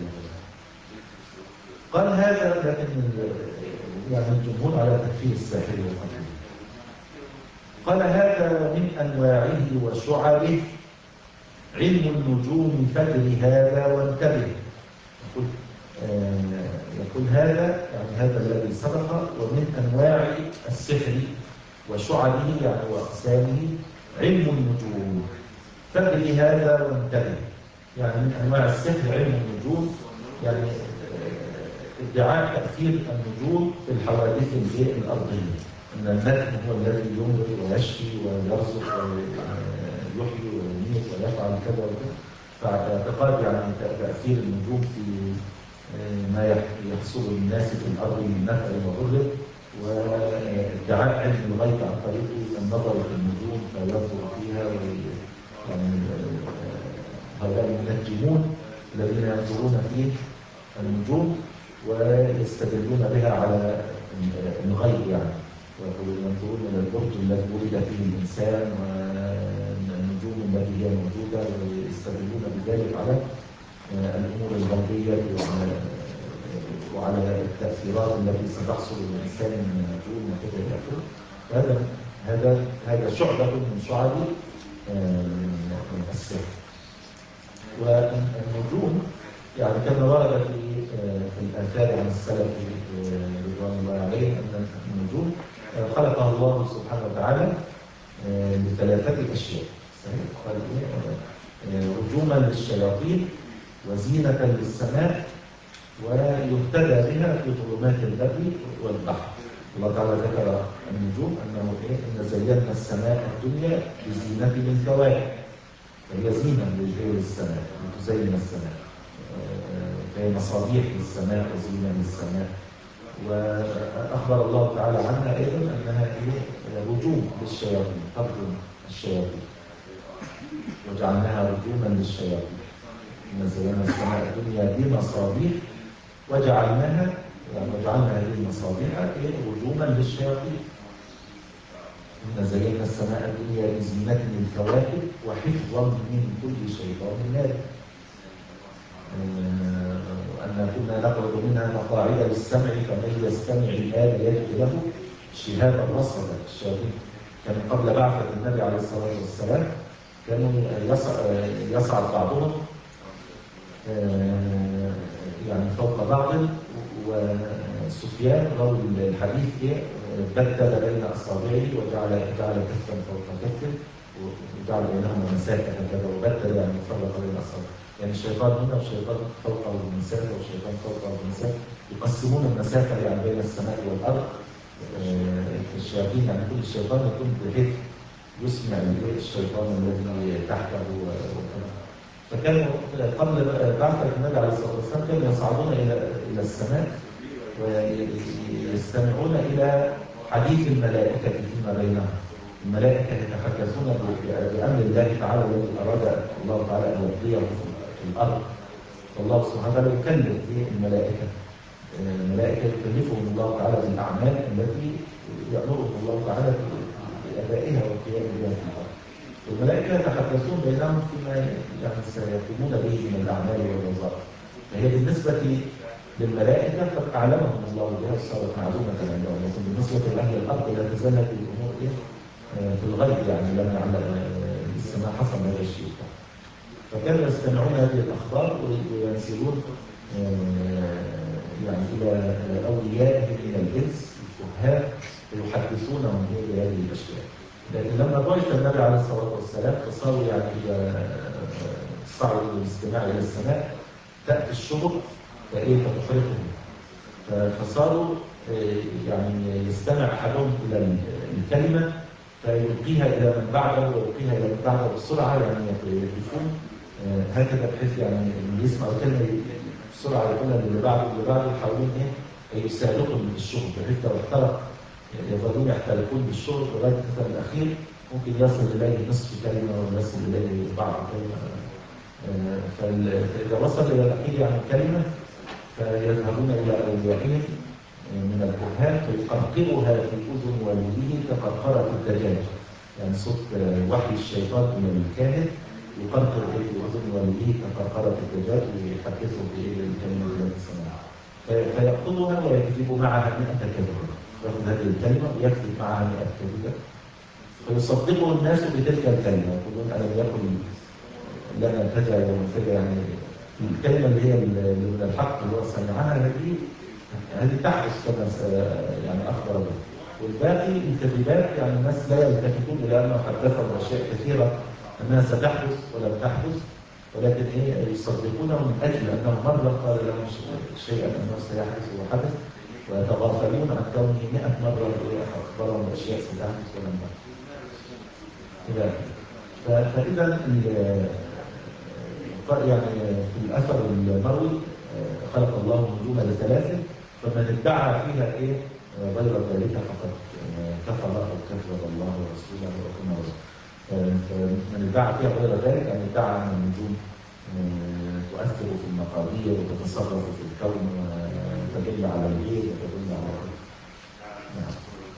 قال هذا لكن يعني الجمهور على تكفير الساحر وقتله. قال هذا من أنواعه وشعبه علم النجوم فدر هذا وانتبه. يقول, آه يقول هذا يعني هذا الذي سبق، ومن أنواع السحر وشعبه يعني وأقسامه علم النجوم فدر هذا وانتبه. يعني من أنواع السحر علم النجوم، يعني ادعاء تأثير النجوم في الحوادث الأرضية، أن النجم هو الذي يمرض ويشفي ويرزق ويحيي ويميت ويفعل كذا وكذا. فاعتقاد يعني تأثير النجوم في ما يحصل للناس في الأرض من نفع وضر، وادعاء علم الغيب عن طريق النظر في النجوم فينظر فيها. يعني هؤلاء المنجمون الذين ينظرون في النجوم ويستدلون بها على الغيب، يعني وينظرون الى البرج الذي ولد فيه الانسان والنجوم التي هي موجوده، ويستدلون بذلك على الامور الغيبيه وعلى وعلى التاثيرات التي ستحصل للانسان من النجوم وكذا الى اخره. هذا هذا هذا شعبه من شعب السحر. والنجوم يعني كما ورد في في الآثار عن السلف رضوان الله عليهم أن النجوم خلقها الله سبحانه وتعالى لثلاثة أشياء. قال رجوما للشياطين وزينة للسماء ويهتدى بها في ظلمات البر والبحر. الله تعالى ذكر النجوم أنه إن زينا السماء الدنيا بزينة الكواكب، فهي زينة للسماء تزين السماء، فهي مصابيح للسماء وزينة للسماء. وأخبر الله تعالى عنها أيضا أنها رجوم للشياطين، ترجم الشياطين وجعلناها رجوما للشياطين. إن زينا السماء الدنيا بمصابيح وجعلناها يعني وجعلنا هذه المصابيح رجوما للشياطين. إن زينا السماء الدنيا بزينة للكواكب وحفظا من كل شيطان مارد. أن كنا نقعد منها مقاعد للسمع فمن يستمع الآن يجد له شهابا رصدا. الشياطين كانوا قبل بعثة النبي عليه الصلاة والسلام كانوا يصعد بعضهم يعني فوق بعض، وسفيان راوي الحديث بدل بين أصابعه وجعل جعل كفا فوق كف وجعل بينهما مسافة هكذا، وبدل يعني فرق بين الأصابع. يعني الشيطان هنا والشيطان فوقه المسافة والشيطان فوقه المسافة، يقسمون المسافة يعني بين السماء والأرض. الشياطين يعني كل الشيطان يكون بحيث يسمع الشيطان الذي تحته وكذا. فكانوا قبل بعثة النبي عليه الصلاة والسلام كانوا يصعدون إلى إلى السماء ويستمعون إلى حديث الملائكة فيما بينهم. الملائكة يتحدثون بأمر الله تعالى الذي أراد الله تعالى أن يقضيه في الأرض، فالله سبحانه وتعالى يكلف الملائكة. الملائكة يكلفهم الله تعالى بالأعمال التي يأمرهم الله تعالى بأدائها والقيام بها في الأرض. الملائكة يتحدثون بينهم فيما يعني سيقومون به من الأعمال والوظائف. فهي بالنسبة للملائكة قد أعلمهم الله بها وصارت معلومة عندهم، لكن بالنسبة لأهل الأرض لا تزال هذه الأمور في الغيب، يعني لم يعلم لسه ما حصل هذا الشيء. فكانوا يستمعون هذه الأخبار وينزلون يعني إلى أوليائهم من الإنس الكهان ويحدثونهم بهذه الأشياء. لكن لما بعث النبي عليه الصلاة والسلام فصاروا يعني صعدوا الاستماع إلى السماء تأتي الشهب فإيه فتفرقهم، فصاروا يعني يستمع أحدهم إلى الكلمة فيلقيها إلى من بعده ويلقيها إلى من بعده بسرعة، يعني يقفون هكذا بحيث يعني اللي يسمع الكلمة بسرعة يقولها اللي بعده واللي بعده يحاولون إيه يساعدوهم بالشهب، بحيث لو احترق يظلون يحترقون بالشهب لغاية مثلا الأخير ممكن يصل إليه نصف كلمة أو يصل إليه بعض كلمة. فإذا وصل إلى الأخير يعني كلمة فيذهبون إلى أوليائهم من الكهان فيقرقرها في أذن والده كقرقرة الدجاج، يعني صوت وحي الشيطان من الكاهن يقرقر في أذن والده كقرقرة الدجاج ويحدثه بالكلمة التي سمعها، فيأخذها ويكتب معها مئة كذبة، يأخذ هذه الكلمة ويكتب معها مئة كذبة فيصدقه الناس بتلك الكلمة، يقولون ألم يكن لنا كذا يوم كذا، يعني الكلمة اللي هي من الحق اللي هو سمعها هذه هذه تحدث كما يعني أخبر به، والباقي الكذبات يعني الناس لا يلتفتون إلى أنه حدثهم أشياء كثيرة أنها ستحدث ولم تحدث، ولكن إيه يصدقونه من أجل أنه مرة قال لهم شيئا أنه سيحدث وحدث، ويتغافلون عن كونه مئة مرة أخبرهم أشياء ستحدث ولم تحدث. فإذا يعني في الأثر المروي خلق الله النجوم لثلاث فمن ادعى فيها إيه غير ذلك فقد كفر أو كفر الله ورسوله وكما رسوله. فمن ادعى فيها غير ذلك يعني ادعى أن النجوم تؤثر في المقادير وتتصرف في الكون وتدل على الغيب وتدل على نعم.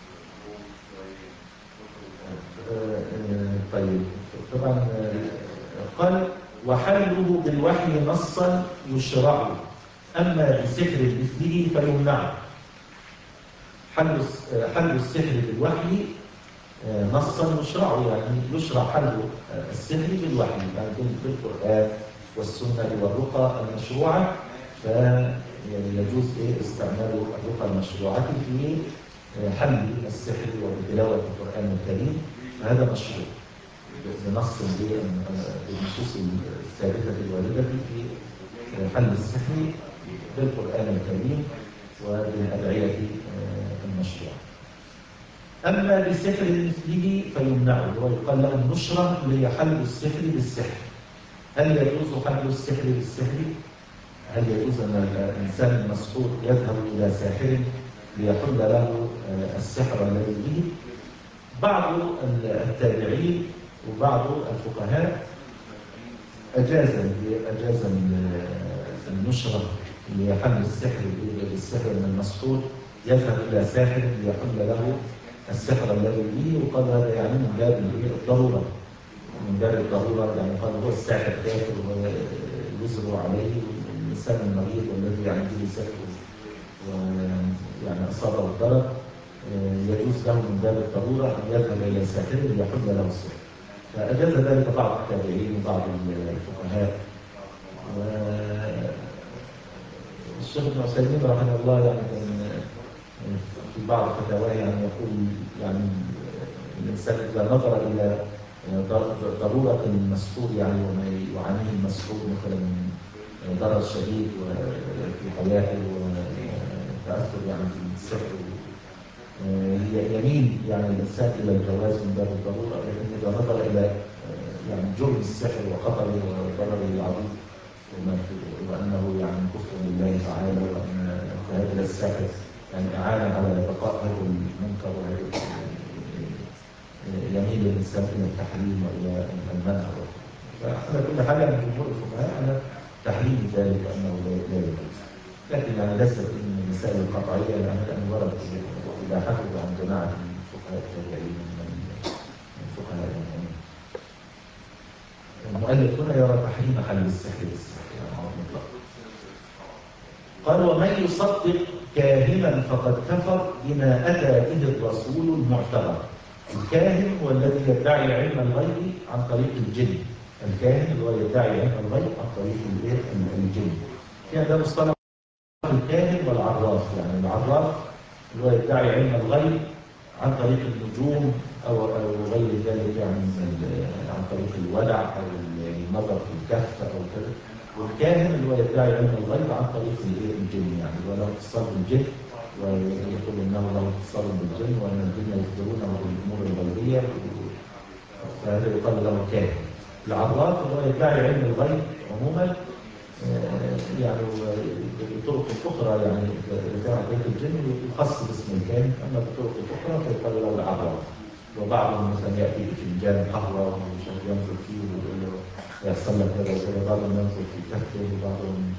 طيب طبعا قال وحله بالوحي نصا يشرع أما بسحر مثله فيمنع. حل حل السحر بالوحي نصا يشرع، يعني يشرع حل السحر بالوحي، يعني بالقرآن والسنة والرقى المشروعة، فيجوز إيه استعمال الرقى المشروعة في حل السحر وبتلاوة القرآن الكريم، فهذا مشروع بنص بالنصوص الثابتة الواردة في حل السحر بالقرآن الكريم وبالأدعية المشروعة. أما بسحر مثله فيمنعه، ويقال له النشرة اللي هي حل السحر بالسحر. هل يجوز حل السحر بالسحر؟ هل يجوز أن الإنسان المسحور يذهب إلى ساحر ليحل له السحر الذي به؟ بعض التابعين وبعض الفقهاء أجاز أجاز النشرة لحل السحر بالسحر من المسحور يذهب إلى ساحر ليحل له السحر الذي به، وقال هذا يعني من باب الضرورة، من باب الضرورة، يعني قال هو الساحر كافر ويزرع عليه الإنسان المريض والذي يعني به سحر ويعني أصابه الضرر يجوز له من باب الضرورة أن يذهب إلى ساحر ليحل له السحر، فأجاز ذلك بعض التابعين وبعض الفقهاء. والشيخ ابن عثيمين رحمه الله يعني في بعض فتاواه يعني يقول يعني الإنسان إذا نظر إلى ضرورة المسحور يعني وما يعانيه المسحور مثلا من ضرر شديد في حياته وتأثر يعني في السحر يميل يعني الإنسان إلى الجواز من باب الضرورة، لكن إذا نظر إلى يعني جرم السحر وخطره وضرره العظيم وأنه يعني كفر بالله تعالى وأن هذا الساحر يعني أعان على بقاء هذا المنكر وهذا يميل الإنسان إلى التحريم وإلى المنع. فعلى كل حال من جمهور الفقهاء على تحريم ذلك أنه لا يجوز. لكن يعني ليست من المسائل القطعية لأن ورد إذا حفظوا عن جماعة من فقهاء التابعين من فقهاء المؤمنين. المؤلف هنا يرى تحريم حل السحر مطلقا. قال ومن يصدق كاهنا فقد كفر بما أتى به الرسول المعتبر. الكاهن هو الذي يدعي علم الغيب عن طريق الجن. الكاهن هو يدعي علم الغيب عن طريق الجن. في هذا مصطلح الكاهن والعراف. يعني العراف هو يدعي علم الغيب عن طريق النجوم أو أو غير ذلك، يعني عن طريق الودع أو النظر في الكهف أو كذا. والكاهن اللي هو يدعي علم الغيب عن طريق الجن، يعني هو له اتصال بالجن ويقول انه له اتصال بالجن وان الجن يخبرونه بالامور الغيبيه، فهذا يقال له كاهن. العراف اللي هو يدعي علم الغيب عموما يعني بطرق اخرى، يعني اذا عن طريق الجن يخص باسم الكاهن، اما بطرق اخرى فيقال له العراف. وبعضهم مثلا ياتي بفنجان قهوه ويشوف ينظر فيه ويقول له يحصل لك كذا وكذا، بعضهم ينظر في كفه وبعضهم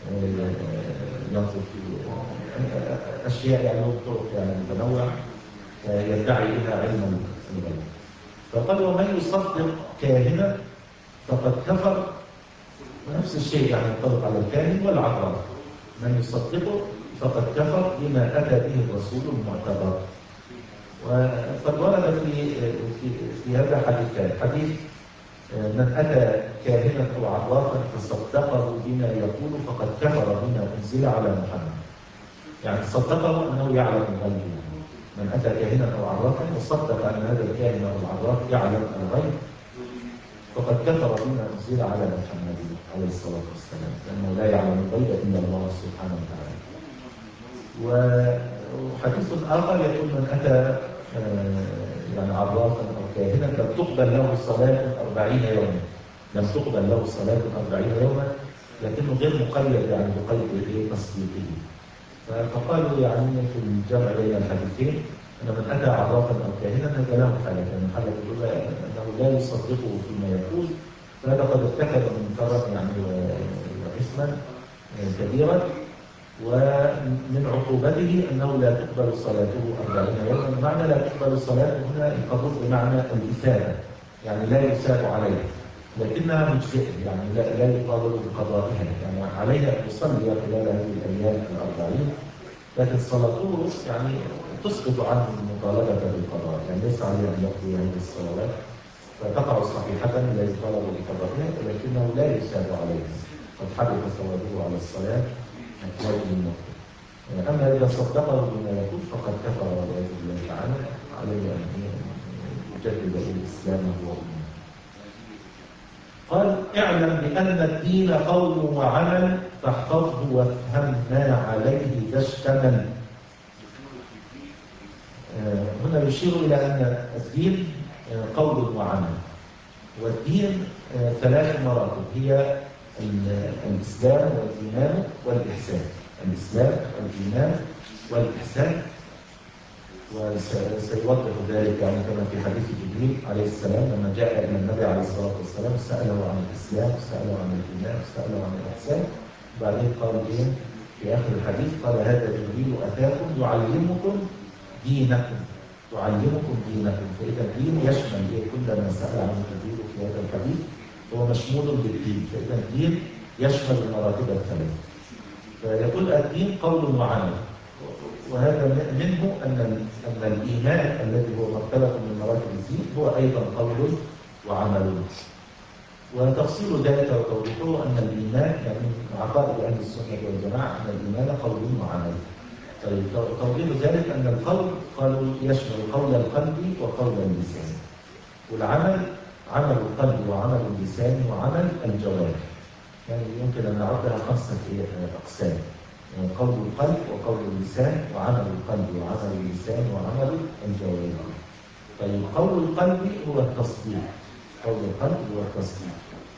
ينظر في اشياء يعني بطرق يعني متنوعه يدعي بها علم الغيب. فقال ومن يصدق كاهنا فقد كفر، ونفس الشيء يعني ينطبق على الكاهن والعراف. من يصدقه فقد كفر بما اتى به الرسول المعتبر. وقد ورد في في في هذا حديثان. حديث من اتى كاهنا او عرافا فصدقه بما يقول فقد كفر بما انزل على محمد. يعني صدقه انه يعلم الغيب. من اتى كاهنا او عرافا وصدق ان هذا الكاهن او العراف يعلم الغيب فقد كفر بما انزل على محمد عليه الصلاه والسلام، لانه لا يعلم الغيب الا الله سبحانه وتعالى. وحديث اخر يقول من اتى يعني عرافا او كاهنا لم تقبل له صلاه أربعين يوما. لم تقبل له صلاه أربعين يوما، لكنه غير مقيد يعني بقيد تصديقه. فقالوا يعني في الجمع بين الحديثين ان من اتى عرافا او كاهنا هذا له حاله، يعني حاله الاولى انه لا يصدقه فيما يقول، فهذا قد ارتكب منكرا يعني واثما كبيرا. ومن عقوبته انه لا تقبل صلاته أربعين يوما. معنى لا تقبل صلاته هنا القبول بمعنى الاثابه، يعني لا يثاب عليه، لكنها مجزئه، يعني لا, لا يقابل بقضائها، يعني عليها ان يصلي خلال هذه الايام الاربعين، لكن صلاته يعني تسقط عنه المطالبه بالقضاء، يعني ليس عليه ان يقضي هذه الصلوات، فتقع صحيحه لا يطالب بقضائها، ولكنه لا يثاب عليها، قد حدث ثوابه على الصلاه واجب المطلق. اما اذا صدقه بما يقول فقد كفر والعياذ بالله تعالى، عليه ان يجدد الاسلام وايمانه. قال اعلم بان الدين قول وعمل فاحفظه وافهم ما عليه ذا اشتمل. هنا يشير الى ان الدين قول وعمل، والدين ثلاث مراتب هي الإسلام والإيمان والإحسان. الإسلام والإيمان والإحسان، وسيوضح ذلك يعني كما في حديث جبريل عليه السلام لما جاء إلى النبي عليه الصلاة والسلام سأله عن الإسلام، سأله عن الإيمان، سأله عن الإحسان، وبعدين قال إيه في آخر الحديث؟ قال هذا جبريل أتاكم يعلمكم دينكم، تعلمكم دينكم. فإذا الدين يشمل كل ما سأل عنه جبريل في هذا الحديث هو مشمول بالدين، فإذا الدين يشمل المراتب الثلاث. فيقول الدين قول وعمل، وهذا منه أن أن الإيمان الذي هو مرتبة من مراتب الدين هو أيضا قول وعمل. وتفصيل ذلك وتوضيحه أن الإيمان يعني من عقائد أهل السنة والجماعة أن الإيمان قول وعمل. طيب توضيح ذلك أن القول قالوا يشمل قول القلب وقول اللسان، والعمل عمل القلب وعمل اللسان وعمل الجوارح. يعني يمكن أن نعدها خمسة أقسام: يعني قول القلب وقول اللسان وعمل القلب وعمل اللسان وعمل الجوارح. طيب قول القلب هو التصديق، قول القلب هو التصديق،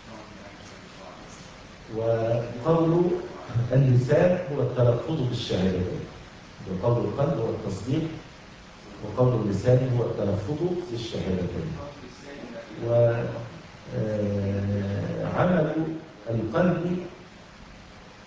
وقول اللسان هو التلفظ بالشهادتين. وقول القلب هو التصديق، وقول اللسان هو التلفظ بالشهادتين. وعمل القلب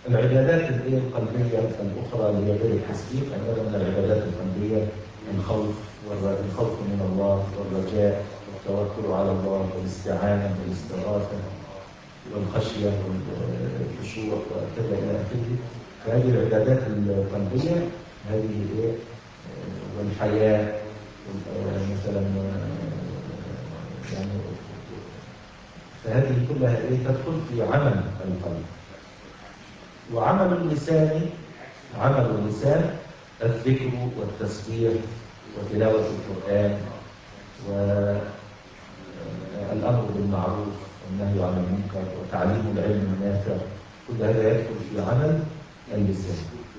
العبادات القلبية الأخرى اللي هي غير التسبيح عندنا من العبادات القلبية الخوف والخوف من الله والرجاء والتوكل على الله والاستعانة والاستغاثة والخشية والخشوع وكذا إلى آخره. فهذه العبادات القلبية هذه إيه والحياة مثلا يعني فهذه كلها إيه تدخل في عمل القلب. وعمل اللسان عمل اللسان الذكر والتسبيح وتلاوة القرآن والأمر بالمعروف والنهي عن المنكر وتعليم العلم النافع، كل هذا يدخل في عمل اللسان.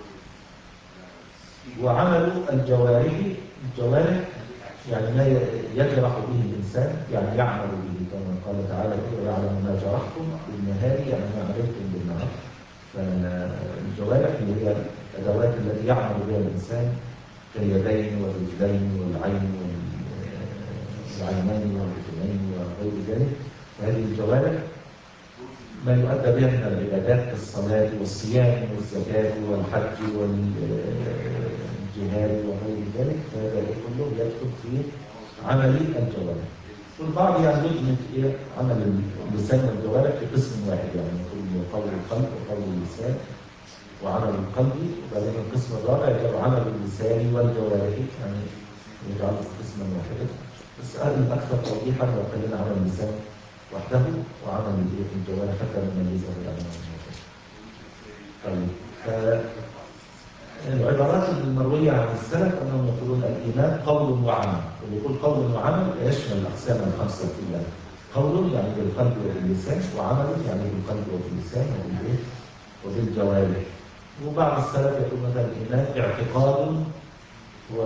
وعمل الجوارح الجوارح يعني ما يجرح به الإنسان، يعني يعمل به كما قال تعالى ويعلم ما جرحتم بالنهار يعني ما عملتم بالنهار. فالجوارح اللي هي الأدوات التي يعمل بها الإنسان كاليدين والرجلين والعين والعينين والرجلين وغير ذلك. وهذه الجوارح ما يؤدى بها من العبادات كالصلاة والصيام والزكاة والحج والجهاد وغير ذلك، فهذا كله يدخل في عمل الجوارح. والبعض يعني يدمج إيه عمل اللسان والجوارح في قسم واحد، يعني كل قول القلب وقول اللسان وعمل القلب، وبعدين القسم الرابع يجعل عمل اللسان والجوارح يعني يجعله قسما واحدا. بس الأكثر توضيحا لو خلينا عمل اللسان وحده وعمل الجوارح حتى نميزه يعني. طيب العبارات المروية عن السلف أنهم يقولون الإيمان قول وعمل، ويقول قول وعمل يشمل الأقسام الخمسة كلها. قول يعني بالقلب وباللسان، وعمل يعني بالقلب وباللسان وبالجوارح. وبعض السلف يقول مثلا الإيمان اعتقاد و...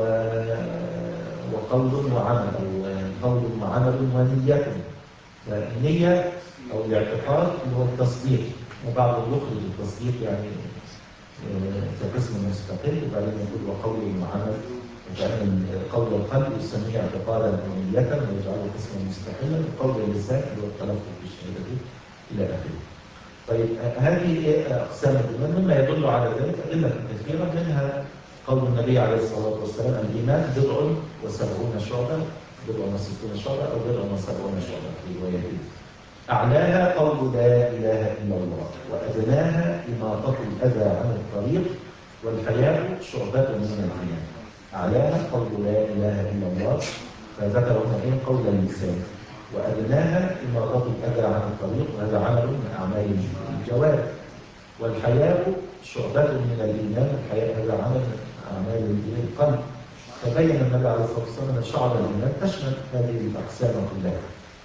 وقول وعمل، أو قول وعمل ونية. فالنية أو الاعتقاد اللي هو التصديق، وبعض يخرج التصديق يعني كقسم مستقل، وبعدين يقول وقول وعمل، وبعدين قول القلب يسميه اعتقادا ونية ويجعله قسما مستقلا، وقول اللسان اللي هو التلفظ بالشهادتين إلى آخره. طيب هذه أقسام الإيمان مما يدل على ذلك أدلة كثيرة، منها قول النبي عليه الصلاة والسلام الإيمان بضع وسبعون شعبة، بضع وستون شعبة أو بضع وسبعون شعبة في روايته. أعلاها قول لا إله إلا الله، وأدناها إماطة الأذى عن الطريق، والحياء شعبة من الإيمان. أعلاها قول لا إله إلا الله، فذكر هنا قول اللسان، وأدناها إماطة الأذى عن الطريق، وهذا عمل من أعمال الجوارح. والحياء شعبة من الإيمان، الحياء هذا عمل من أعمال القلب. فبين النبي عليه الصلاة والسلام أن شعب الإيمان تشمل هذه الأقسام كلها.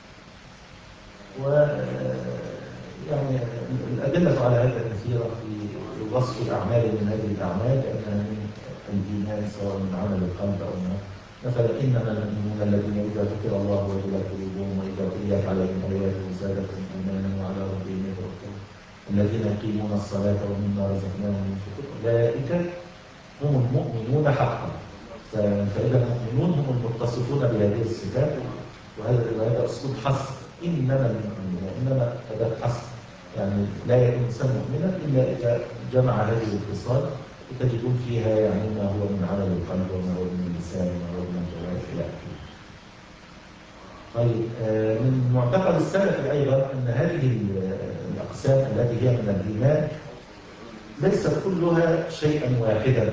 و يعني الأدلة على هذا كثيرة في وصف الأعمال من هذه الأعمال لأنها من الإيمان سواء من عمل القلب أو ما. مثلا إنما المؤمنون الذين إذا ذكر الله وجلت قلوبهم وإذا تليت عليهم آياته زادتهم إيمانا وعلى ربهم يتوكلون الذين يقيمون الصلاة ومما رزقناهم ينفقون أولئك هم المؤمنون حقا. فإذا المؤمنون هم المتصفون بهذه الصفات، وهذا هذا أسلوب حصر. إنما المؤمنون، إنما أداة حصر، يعني لا يكون الإنسان مؤمنا إلا إذا جمع هذه الاتصال، وتجدون فيها يعني ما هو من عمل القلب وما هو من اللسان وما هو من الجوارح إلى آخره. طيب من معتقد السلف أيضا أن هذه الأقسام التي هي من الإيمان ليست كلها شيئا واحدا،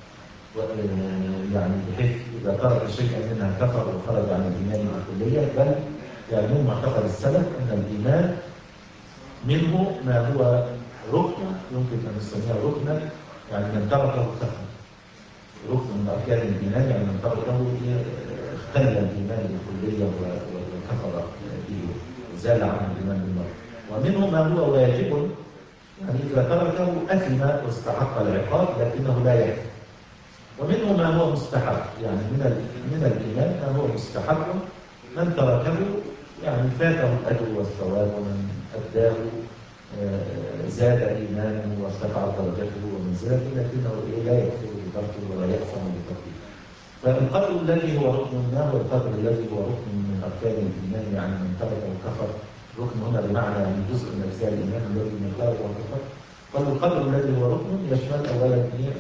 يعني بحيث إذا ترك شيئا منها كفر وخرج عن الإيمان بالكلية، بل يعني من معتقد السلف أن الإيمان منه ما هو ركن يمكن أن نسميه ركنا، يعني من تركه كفر. ركن من أركان الإيمان يعني من تركه اختل الإيمان بالكلية وكفر به وزال عن الإيمان بالمرء. ومنه ما هو واجب، يعني إذا تركه أثم واستحق العقاب لكنه لا يكفر. ومنه ما هو مستحب، يعني من من الإيمان ما هو مستحب من تركه يعني فاته الأجر والثواب، ومن أداه زاد إيمانه وارتفعت درجته ومنزلته، لكنه لا يكفر بتركه ولا يأثم بتركه. فالقدر الذي هو ركن ما هو القدر الذي هو ركن من أركان الإيمان، يعني من تركه كفر. ركن هنا بمعنى يعني جزء من أجزاء الإيمان الذي من تركه كفر. فالقدر الذي هو ركن يشمل أولا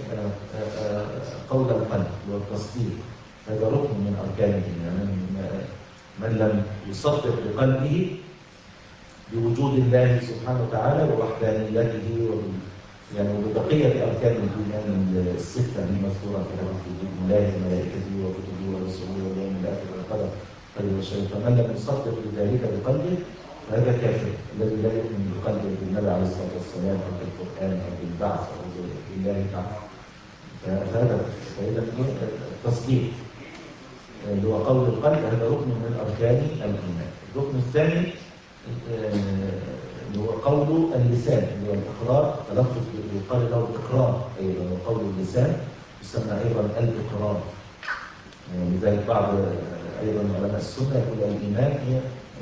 قول القلب والتصديق، هذا ركن من أركان الإيمان. يعني من لم يصدق بقلبه بوجود الله سبحانه وتعالى ووحدانيته يعني وبقية أركان الإيمان الستة المذكورة في وجود الله وملائكته وكتبه ورسله واليوم الآخر والقدر خير وشر، فمن لم يصدق بذلك بقلبه فهذا كافر، الذي لا يؤمن بقلبه بالنبي عليه الصلاة والسلام أو بالقرآن أو بالبعث أو بالله تعالى، فهذا فإذا التصديق اللي هو قول القلب هذا ركن من أركان الإيمان. الركن الثاني اللي هو قول اللسان اللي هو الإقرار، تلفظ يقال له الإقرار أيضا، وقول اللسان يسمى أيضا الإقرار. لذلك بعض أيضا علماء السنة يقول الإيمان هي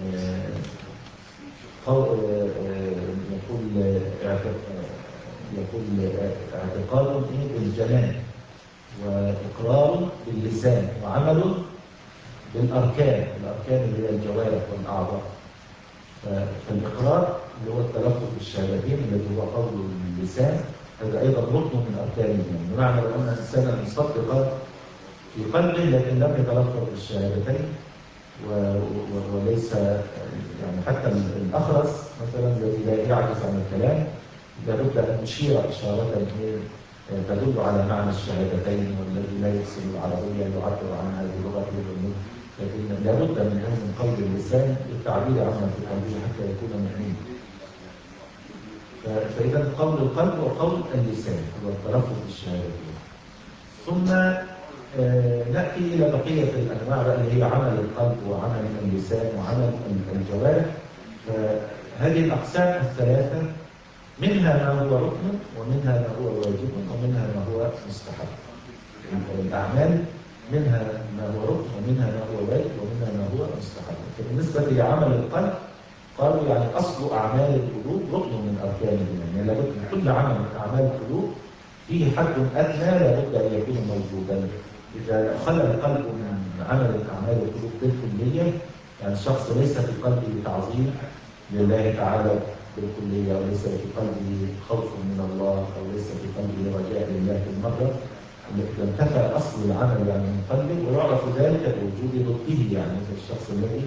يقول يقول اعتقاد بالجنان وإقرار باللسان وعمل بالأركان، الأركان اللي هي الجوارح والأعضاء. فالإقرار اللي هو التلفظ بالشهادتين الذي هو قول اللسان هذا أيضا ركن من أركان الإيمان، بمعنى لو أن إنسانا مصدقا في قلبه لكن لم يتلفظ بالشهادتين وليس يعني حتى الأخرس مثلا الذي لا يعجز عن الكلام لابد أن يشير إشارة تدل على معنى الشهادتين، والذي لا يحسن العربية يعبر عنها بلغته، لكن لابد من قول اللسان للتعبير عما في قلبه حتى يكون مؤمنا. فإذا قول القلب وقول اللسان هو التلفظ بالشهادتين. ثم آه نأتي إلى بقية الأنواع بقى اللي هي عمل القلب وعمل اللسان وعمل الجوارح. فهذه الأقسام الثلاثة منها ما هو ركن ومنها ما هو واجب ومنها ما هو مستحب. الأعمال منها ما هو ركن ومنها ما هو واجب ومنها ما هو مستحب. فبالنسبة لعمل القلب قالوا يعني أصل أعمال القلوب ركن من أركان الإيمان، يعني لابد من كل عمل من أعمال القلوب فيه حد أدنى لابد أن يكون موجودا. إذا خلى القلب من عمل أعمال القلوب بالكلية، يعني الشخص ليس في قلبه تعظيم لله تعالى بالكلية، وليس في قلبه خوف من الله، أو ليس في قلبه رجاء لله بالمرة، إذا انتفى أصل العمل يعني من قلبه، ويعرف ذلك بوجود ضده، يعني مثل الشخص الذي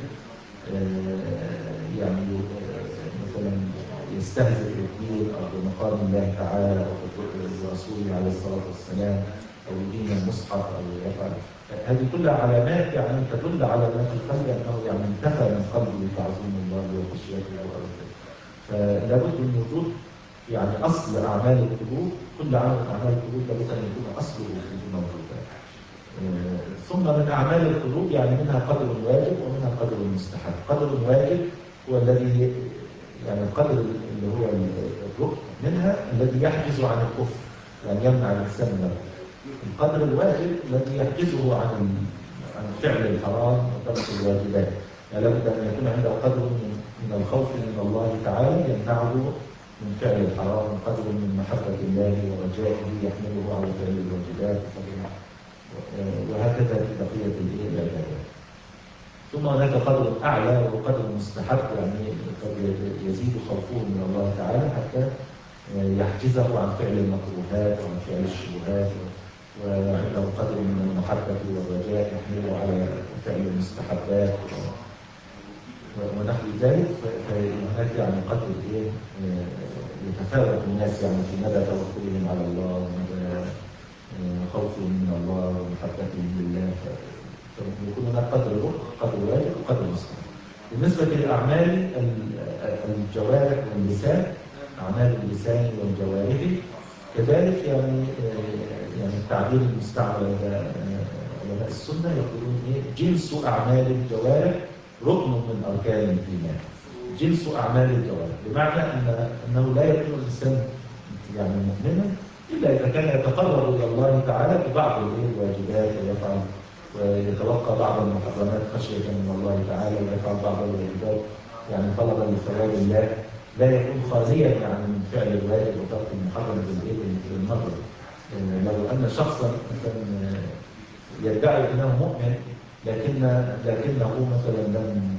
يعني مثلا يستهزئ بالدين أو بمقام الله تعالى أو برسوله عليه الصلاة والسلام أو يدين المصحف أو يفعل، هذه كلها علامات يعني تدل على ما في القلب أنه يعني انتفى من قلبه تعظيم الله وخشيته وأرضه. فلا بد من وجود يعني أصل أعمال القلوب، كل عمل من أعمال القلوب لابد أن يكون أصله موجودا. ثم من أعمال القلوب يعني منها قدر واجب ومنها قدر مستحب. قدر واجب هو الذي يعني القدر اللي هو الركن منها الذي يحجز عن الكفر، يعني يمنع الإنسان منه. القدر الواجب الذي يحجزه عن عن فعل الحرام وترك الواجبات، يعني لابد أن يكون عنده قدر من الخوف من الله تعالى يمنعه من فعل الحرام، قدر من محبة الله ورجائه يحمله على فعل الواجبات، وهكذا في بقية العبادات. ثم هناك قدر أعلى وقدر مستحب، يعني قد يزيد خوفه من الله تعالى حتى يحجزه عن فعل المكروهات وعن فعل الشبهات، وعنده قدر من المحبة والرجاء يحمله على فعل المستحبات ونحو ذلك. فهناك يعني قدر إيه يتفاوت الناس يعني في مدى توكلهم على الله ومدى خوفهم من الله ومحبتهم لله، فيكون هناك قدر ركن، قدر واجب وقدر مستحب. بالنسبة للأعمال الجوارح واللسان، أعمال اللسان والجوارح كذلك يعني يعني التعبير المستعمل عند علماء السنة يقولون إيه؟ جنس أعمال الجوارح ركن من أركان الإيمان. جنس أعمال الجوارح بمعنى أن أنه لا يكون الإنسان يعني مؤمنا إلا إذا كان يتقرب إلى الله تعالى ببعض الواجبات ويفعل ويتوقع بعض المحرمات خشية من الله تعالى ويفعل بعض الواجبات يعني طلبا لثواب الله، لا يكون خاليا يعني من فعل الواجب وترك المحرم بالمرة. لو أن شخصا مثلا يدعي أنه مؤمن لكن لكنه مثلا لم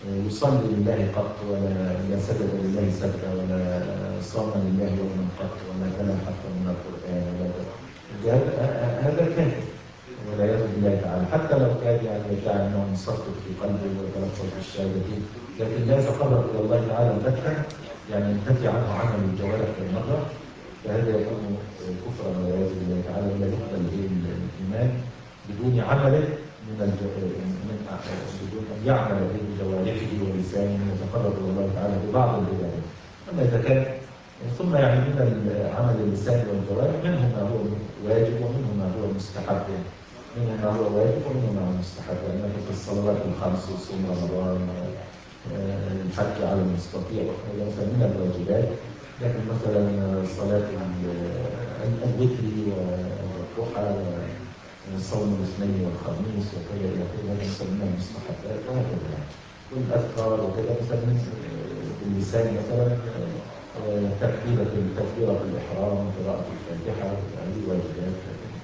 يصلي لله قط ولا سجد لله سجدة ولا صام لله يوما قط ولا تلا حتى من القرآن ولا هذا كافر والعياذ بالله تعالى، حتى لو كان يعني يدعي انه مصدق في قلبه ويتلفظ بالشهادتين، لكن لا يتقرب الى الله تعالى البتة، يعني ينتفي عنه عمل الجوارح بالمره، فهذا يكون كفرا والعياذ بالله تعالى، ولا يقبل به الايمان بدون عمله من من بدون ان يعمل به بجوارحه ولسانه ويتقرب الى الله تعالى ببعض العبادات. اما اذا كان ثم يعني من عمل اللسان والجوارح منه ما هو واجب ومنه ما هو مستحب، منه ما هو واجب ومنه ما هو مستحب، يعني مثل الصلوات الخمس وصوم رمضان، الحج على المستطيع، وهذا مثلا من الواجبات، لكن مثلا صلاة الوتر والضحى وصوم الاثنين والخميس وكذا الى اخره، هذا مثلا من المستحبات وهكذا يعني. والاذكار وكذا مثلا باللسان مثلا تكبيرة تكبيرة الإحرام وقراءة الفاتحة، هذه واجبات.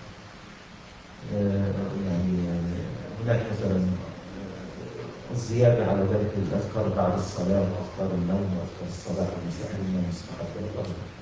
يعني هناك مثلا الزيادة على ذلك الأذكار بعد الصلاة وأذكار النوم وأذكار الصباح والمساء من المستحبات.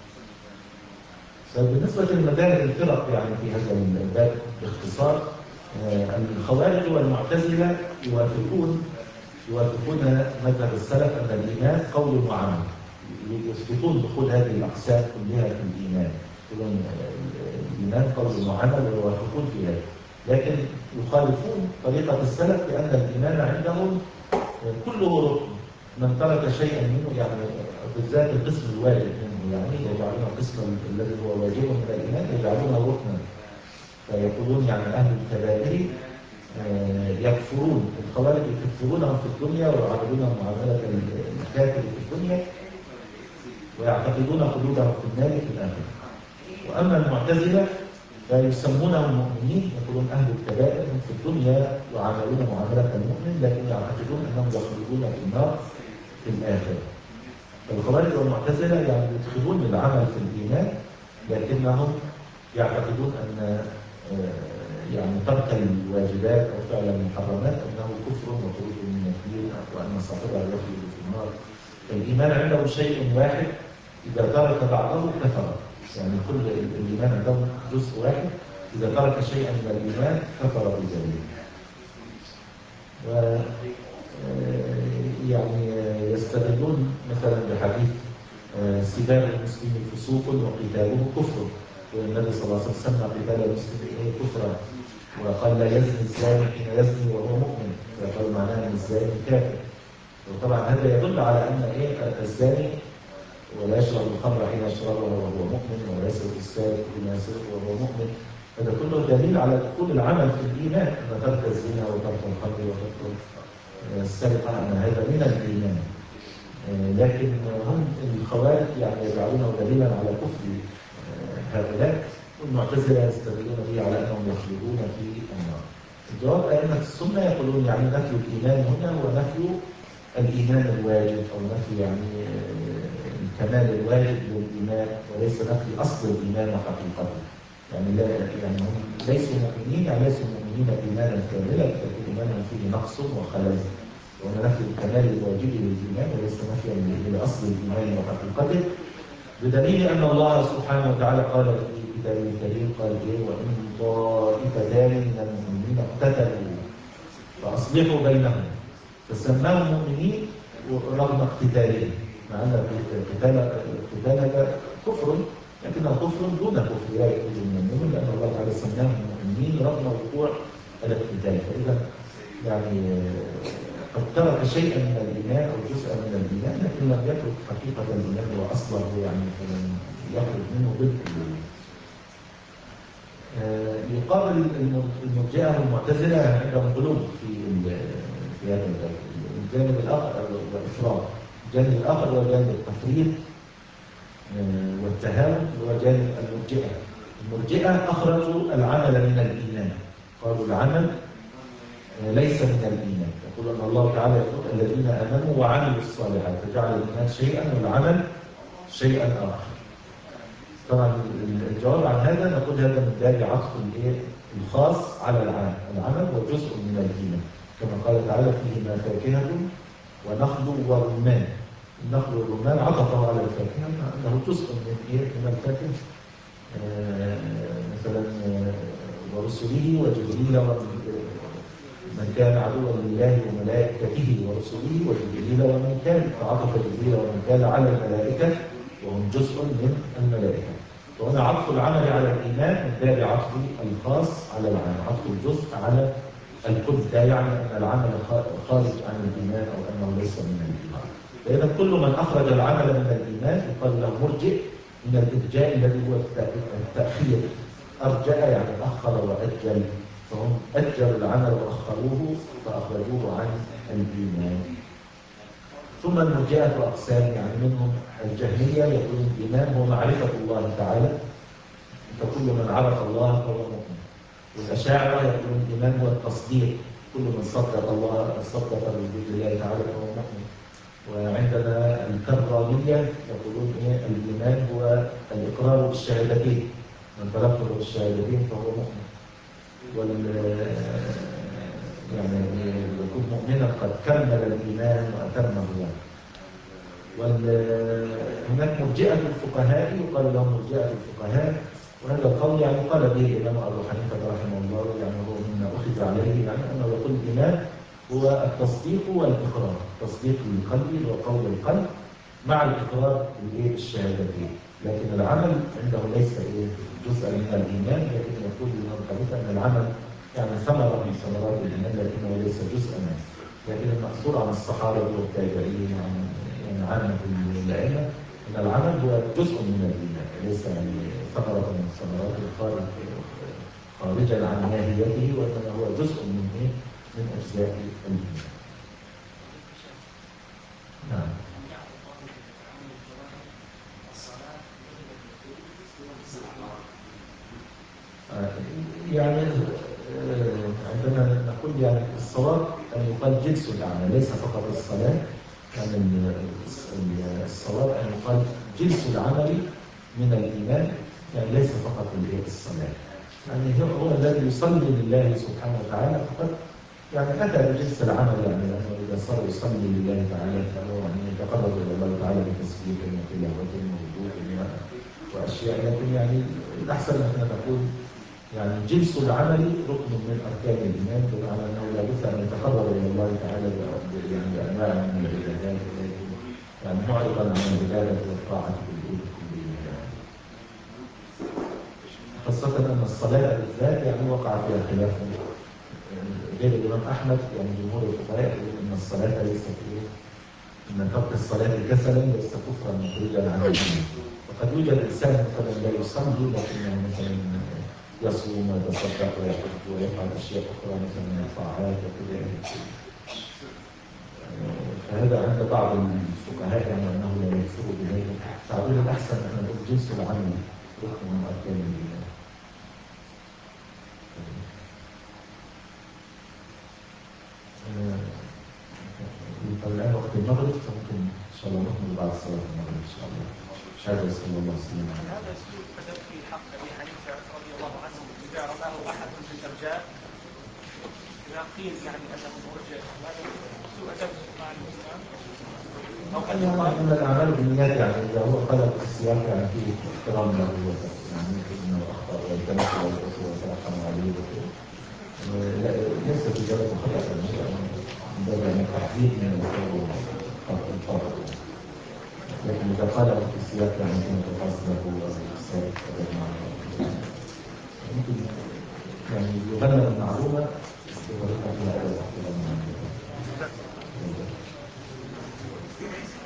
بالنسبة لمدارس الفرق يعني في هذا الباب باختصار، الخوارج والمعتزلة يوافقون يوافقون مذهب السلف أن الإيمان قول وعمل، يثبتون دخول هذه الأقسام كلها في الإيمان، يقولون الإيمان قول وعمل ويوافقون في هذا، لكن يخالفون طريقة السلف بأن الإيمان عندهم كله ركن، من ترك شيئا منه يعني بالذات القسم الواجب منه، يعني يجعلون القسم الذي هو واجب من الإيمان يجعلونه ركنا، فيقولون يعني أهل الكبائر يكفرون، الخوارج يكفرونهم في الدنيا ويعاملونهم معاملة الكافر في الدنيا ويعتقدون خلودهم في النار في الآخرة. وأما المعتزلة فيسمونهم مؤمنين، يقولون أهل الكبائر هم في الدنيا يعاملون معاملة المؤمن، لكن يعتقدون أنهم يخلدون في النار في الآخرة. فالخوارج والمعتزلة يعني يدخلون العمل في الإيمان، لكنهم يعتقدون أن يعني ترك الواجبات أو فعل المحرمات أنه كفر وخروج من الدين، وأن صاحبه يخلد في النار. الإيمان عنده شيء واحد، إذا ترك بعضه كفر، يعني كل الإيمان عندهم جزء واحد، إذا ترك شيئا من الإيمان كفر بذلك. و يعني يستدلون مثلا بحديث سباب المسلم فسوق وقتاله كفر، والنبي صلى الله عليه وسلم سمى قتال المسلم كفرا، وقال لا يزني الزاني حين يزني وهو مؤمن، فقال معناه ان الزاني كافر. وطبعا هذا يدل على ان ايه الزاني ولا يشرب الخمر حين يشربها وهو مؤمن، ولا يسرق السارق حين يسرق وهو مؤمن، هذا كله دليل على دخول العمل في الايمان، ان ترك الزنا وترك الخمر وترك السرقه ان هذا من الايمان. لكن هم الخوارج يعني يجعلونه دليلا على كفر هؤلاء، والمعتزله يستدلون به على انهم يخلدون في النار. الجواب ائمه السنه يقولون يعني نفي الايمان هنا هو نفي الايمان الواجب، او نفي يعني الكمال الواجب للايمان، وليس نفي اصل الايمان وحقيقته. يعني لا يعني هم ليسوا مؤمنين، يعني ليسوا مؤمنين ايمانا كاملا، لكن ايمانهم فيه نقص وخلل، وهو نفي الكمال الواجب للايمان وليس نفيا لاصل الايمان وحقيقته، بدليل ان الله سبحانه وتعالى قال في كتابه الكريم قال ايه: وان طائفتان من المؤمنين اقتتلوا فاصلحوا بينهم، فسماهم مؤمنين رغم اقتتالهم، مع ان القتال القتال كفر، لكنه كفر دون كفر لا يخرج من المؤمن، لان الله تعالى سماهم مؤمنين رغم وقوع الاقتتال. فاذا يعني قد ترك شيئا من الايمان او جزءا من الايمان، لكن لم يترك حقيقه الايمان واصله، يعني فلم يخرج منه بالكليه. يقابل المرجئه والمعتزله عندهم غلو في في هذا الجانب الاخر والافراط. الجانب الاخر هو جانب التفريط والتهاون، هو جانب المرجئه. المرجئه اخرجوا العمل من الايمان، قالوا العمل ليس من الايمان، يقول ان الله تعالى يقول الذين امنوا وعملوا الصالحات، فجعل الايمان شيئا والعمل شيئا اخر. طبعا الجواب عن هذا نقول هذا من باب عطف الايه الخاص على العام، العمل هو جزء من الايمان، كما قال تعالى فيه ما فاكهه ونخل ورمان. النخل والرمان عطفه على الفاكهة أنه جزء من إيه؟ من الفاكهة. آه مثلا آه ورسله وجبريل ومن كان عدوا لله وملائكته ورسله وجبريل وميكال، فعطف جبريل وميكال على الملائكة وهم جزء من الملائكة. وهنا عطف العمل على الإيمان من باب عطف الخاص على العام، عطف الجزء على الكل، لا يعني أن العمل خارج عن الإيمان أو أنه ليس من الإيمان. فإذا كل من أخرج العمل من الإيمان يقال له مرجئ من الإرجاء الذي هو التأخير. أرجأ يعني أخر وأجل، فهم أجلوا العمل وأخروه فأخرجوه عن الإيمان. ثم المرجئة أقسام، يعني منهم الجهمية يقولون الإيمان هو معرفة الله تعالى، فكل من عرف الله فهو مؤمن. والأشاعرة يقولون الإيمان هو التصديق، كل من صدق الله صدق بوجود الله تعالى فهو مؤمن. وعندنا الكرامية يقولون إيه الإيمان هو الإقرار بالشهادتين، من تلفظ بالشهادتين فهو مؤمن. وال يعني يكون مؤمنا قد كمل الإيمان وأتمه الله. وهناك مرجئة الفقهاء يقال لهم مرجئة الفقهاء، وهذا القول يعني قال به الإمام أبو حنيفة رحمه الله، يعني هو مما أخذ عليه، يعني أنه يقول الإيمان هو التصديق والإقرار، تصديق القلب وقول القلب مع الإقرار بالشهادتين. لكن العمل عنده ليس جزءا من الإيمان، لكن يقول الإمام حنيفة أن العمل يعني ثمرة من ثمرات الإيمان لكنه ليس جزءا منه. لكن المأثور عن الصحابة والتابعين وعن يعني عامة الأئمة أن العمل هو جزء من الإيمان، ليس يعني ثمرة من الثمرات الخارج خارجا عن ماهيته، وإنما هو جزء من إيه؟ من أجزاء الإيمان. نعم. يعني عندما نقول يعني الصواب أن يقال جنس الأعمال ليس فقط الصلاة، يعني الصواب أن يقال جنس العمل من الإيمان، يعني ليس فقط الصلاة. يعني هو الذي يصلي لله سبحانه وتعالى فقط يعني أتى بجنس العمل، يعني لأنه إذا صار يصلي لله تعالى فهو يعني يتقرب إلى الله تعالى بتسبيح وتلاوة ووضوء وأشياء، لكن يعني الأحسن أن نقول يعني جنس العمل ركن من أركان الإيمان، بمعنى أنه لا بد أن يتقرب إلى الله تعالى يعني بأنواع من العبادات، يعني معرضا عن العبادة والطاعة كلها، خاصة أن الصلاة بالذات يعني وقع فيها خلاف غير الإمام أحمد، يعني جمهور الفقهاء يقولون أن الصلاة ليست إيه؟ أن ترك الصلاة كسلا ليس كفرا مخرجا عن الدين. وقد يوجد إنسان مثلا لا يصلي لكنه مثلا يصوم ويتصدق ويحج ويفعل أشياء أخرى مثلا من الطاعات وكذا، فهذا عند بعض الفقهاء يعني أنه لا يكفر بذلك. تعبير الأحسن أن نقول جنس العمل ركن من أركان الإيمان. الآن وقت المغرب، فممكن إن شاء الله نكمل بعد صلاة المغرب إن شاء الله. هذا صلى الله عليه وسلم. هذا سوء أدب في حق أبي حنيفة رضي الله عنه إذا رماه أحد من الأرجاء، إذا قيل يعني أنه مرجع، هذا سوء أدب مع الإسلام. أو أن يقال أن الأعمال بالنيات، يعني إذا هو قلب السياق يعني فيه احترام له يعني إنه أخطأ ويتنسى ويترحم عليه، ليس في ذلك خطأ بل من تحديد من الطاقة. لكن إذا قال في السياق يعني كنت تصدق والسياق ممكن يعني يغنى المعلومة بطريقة لا أدب.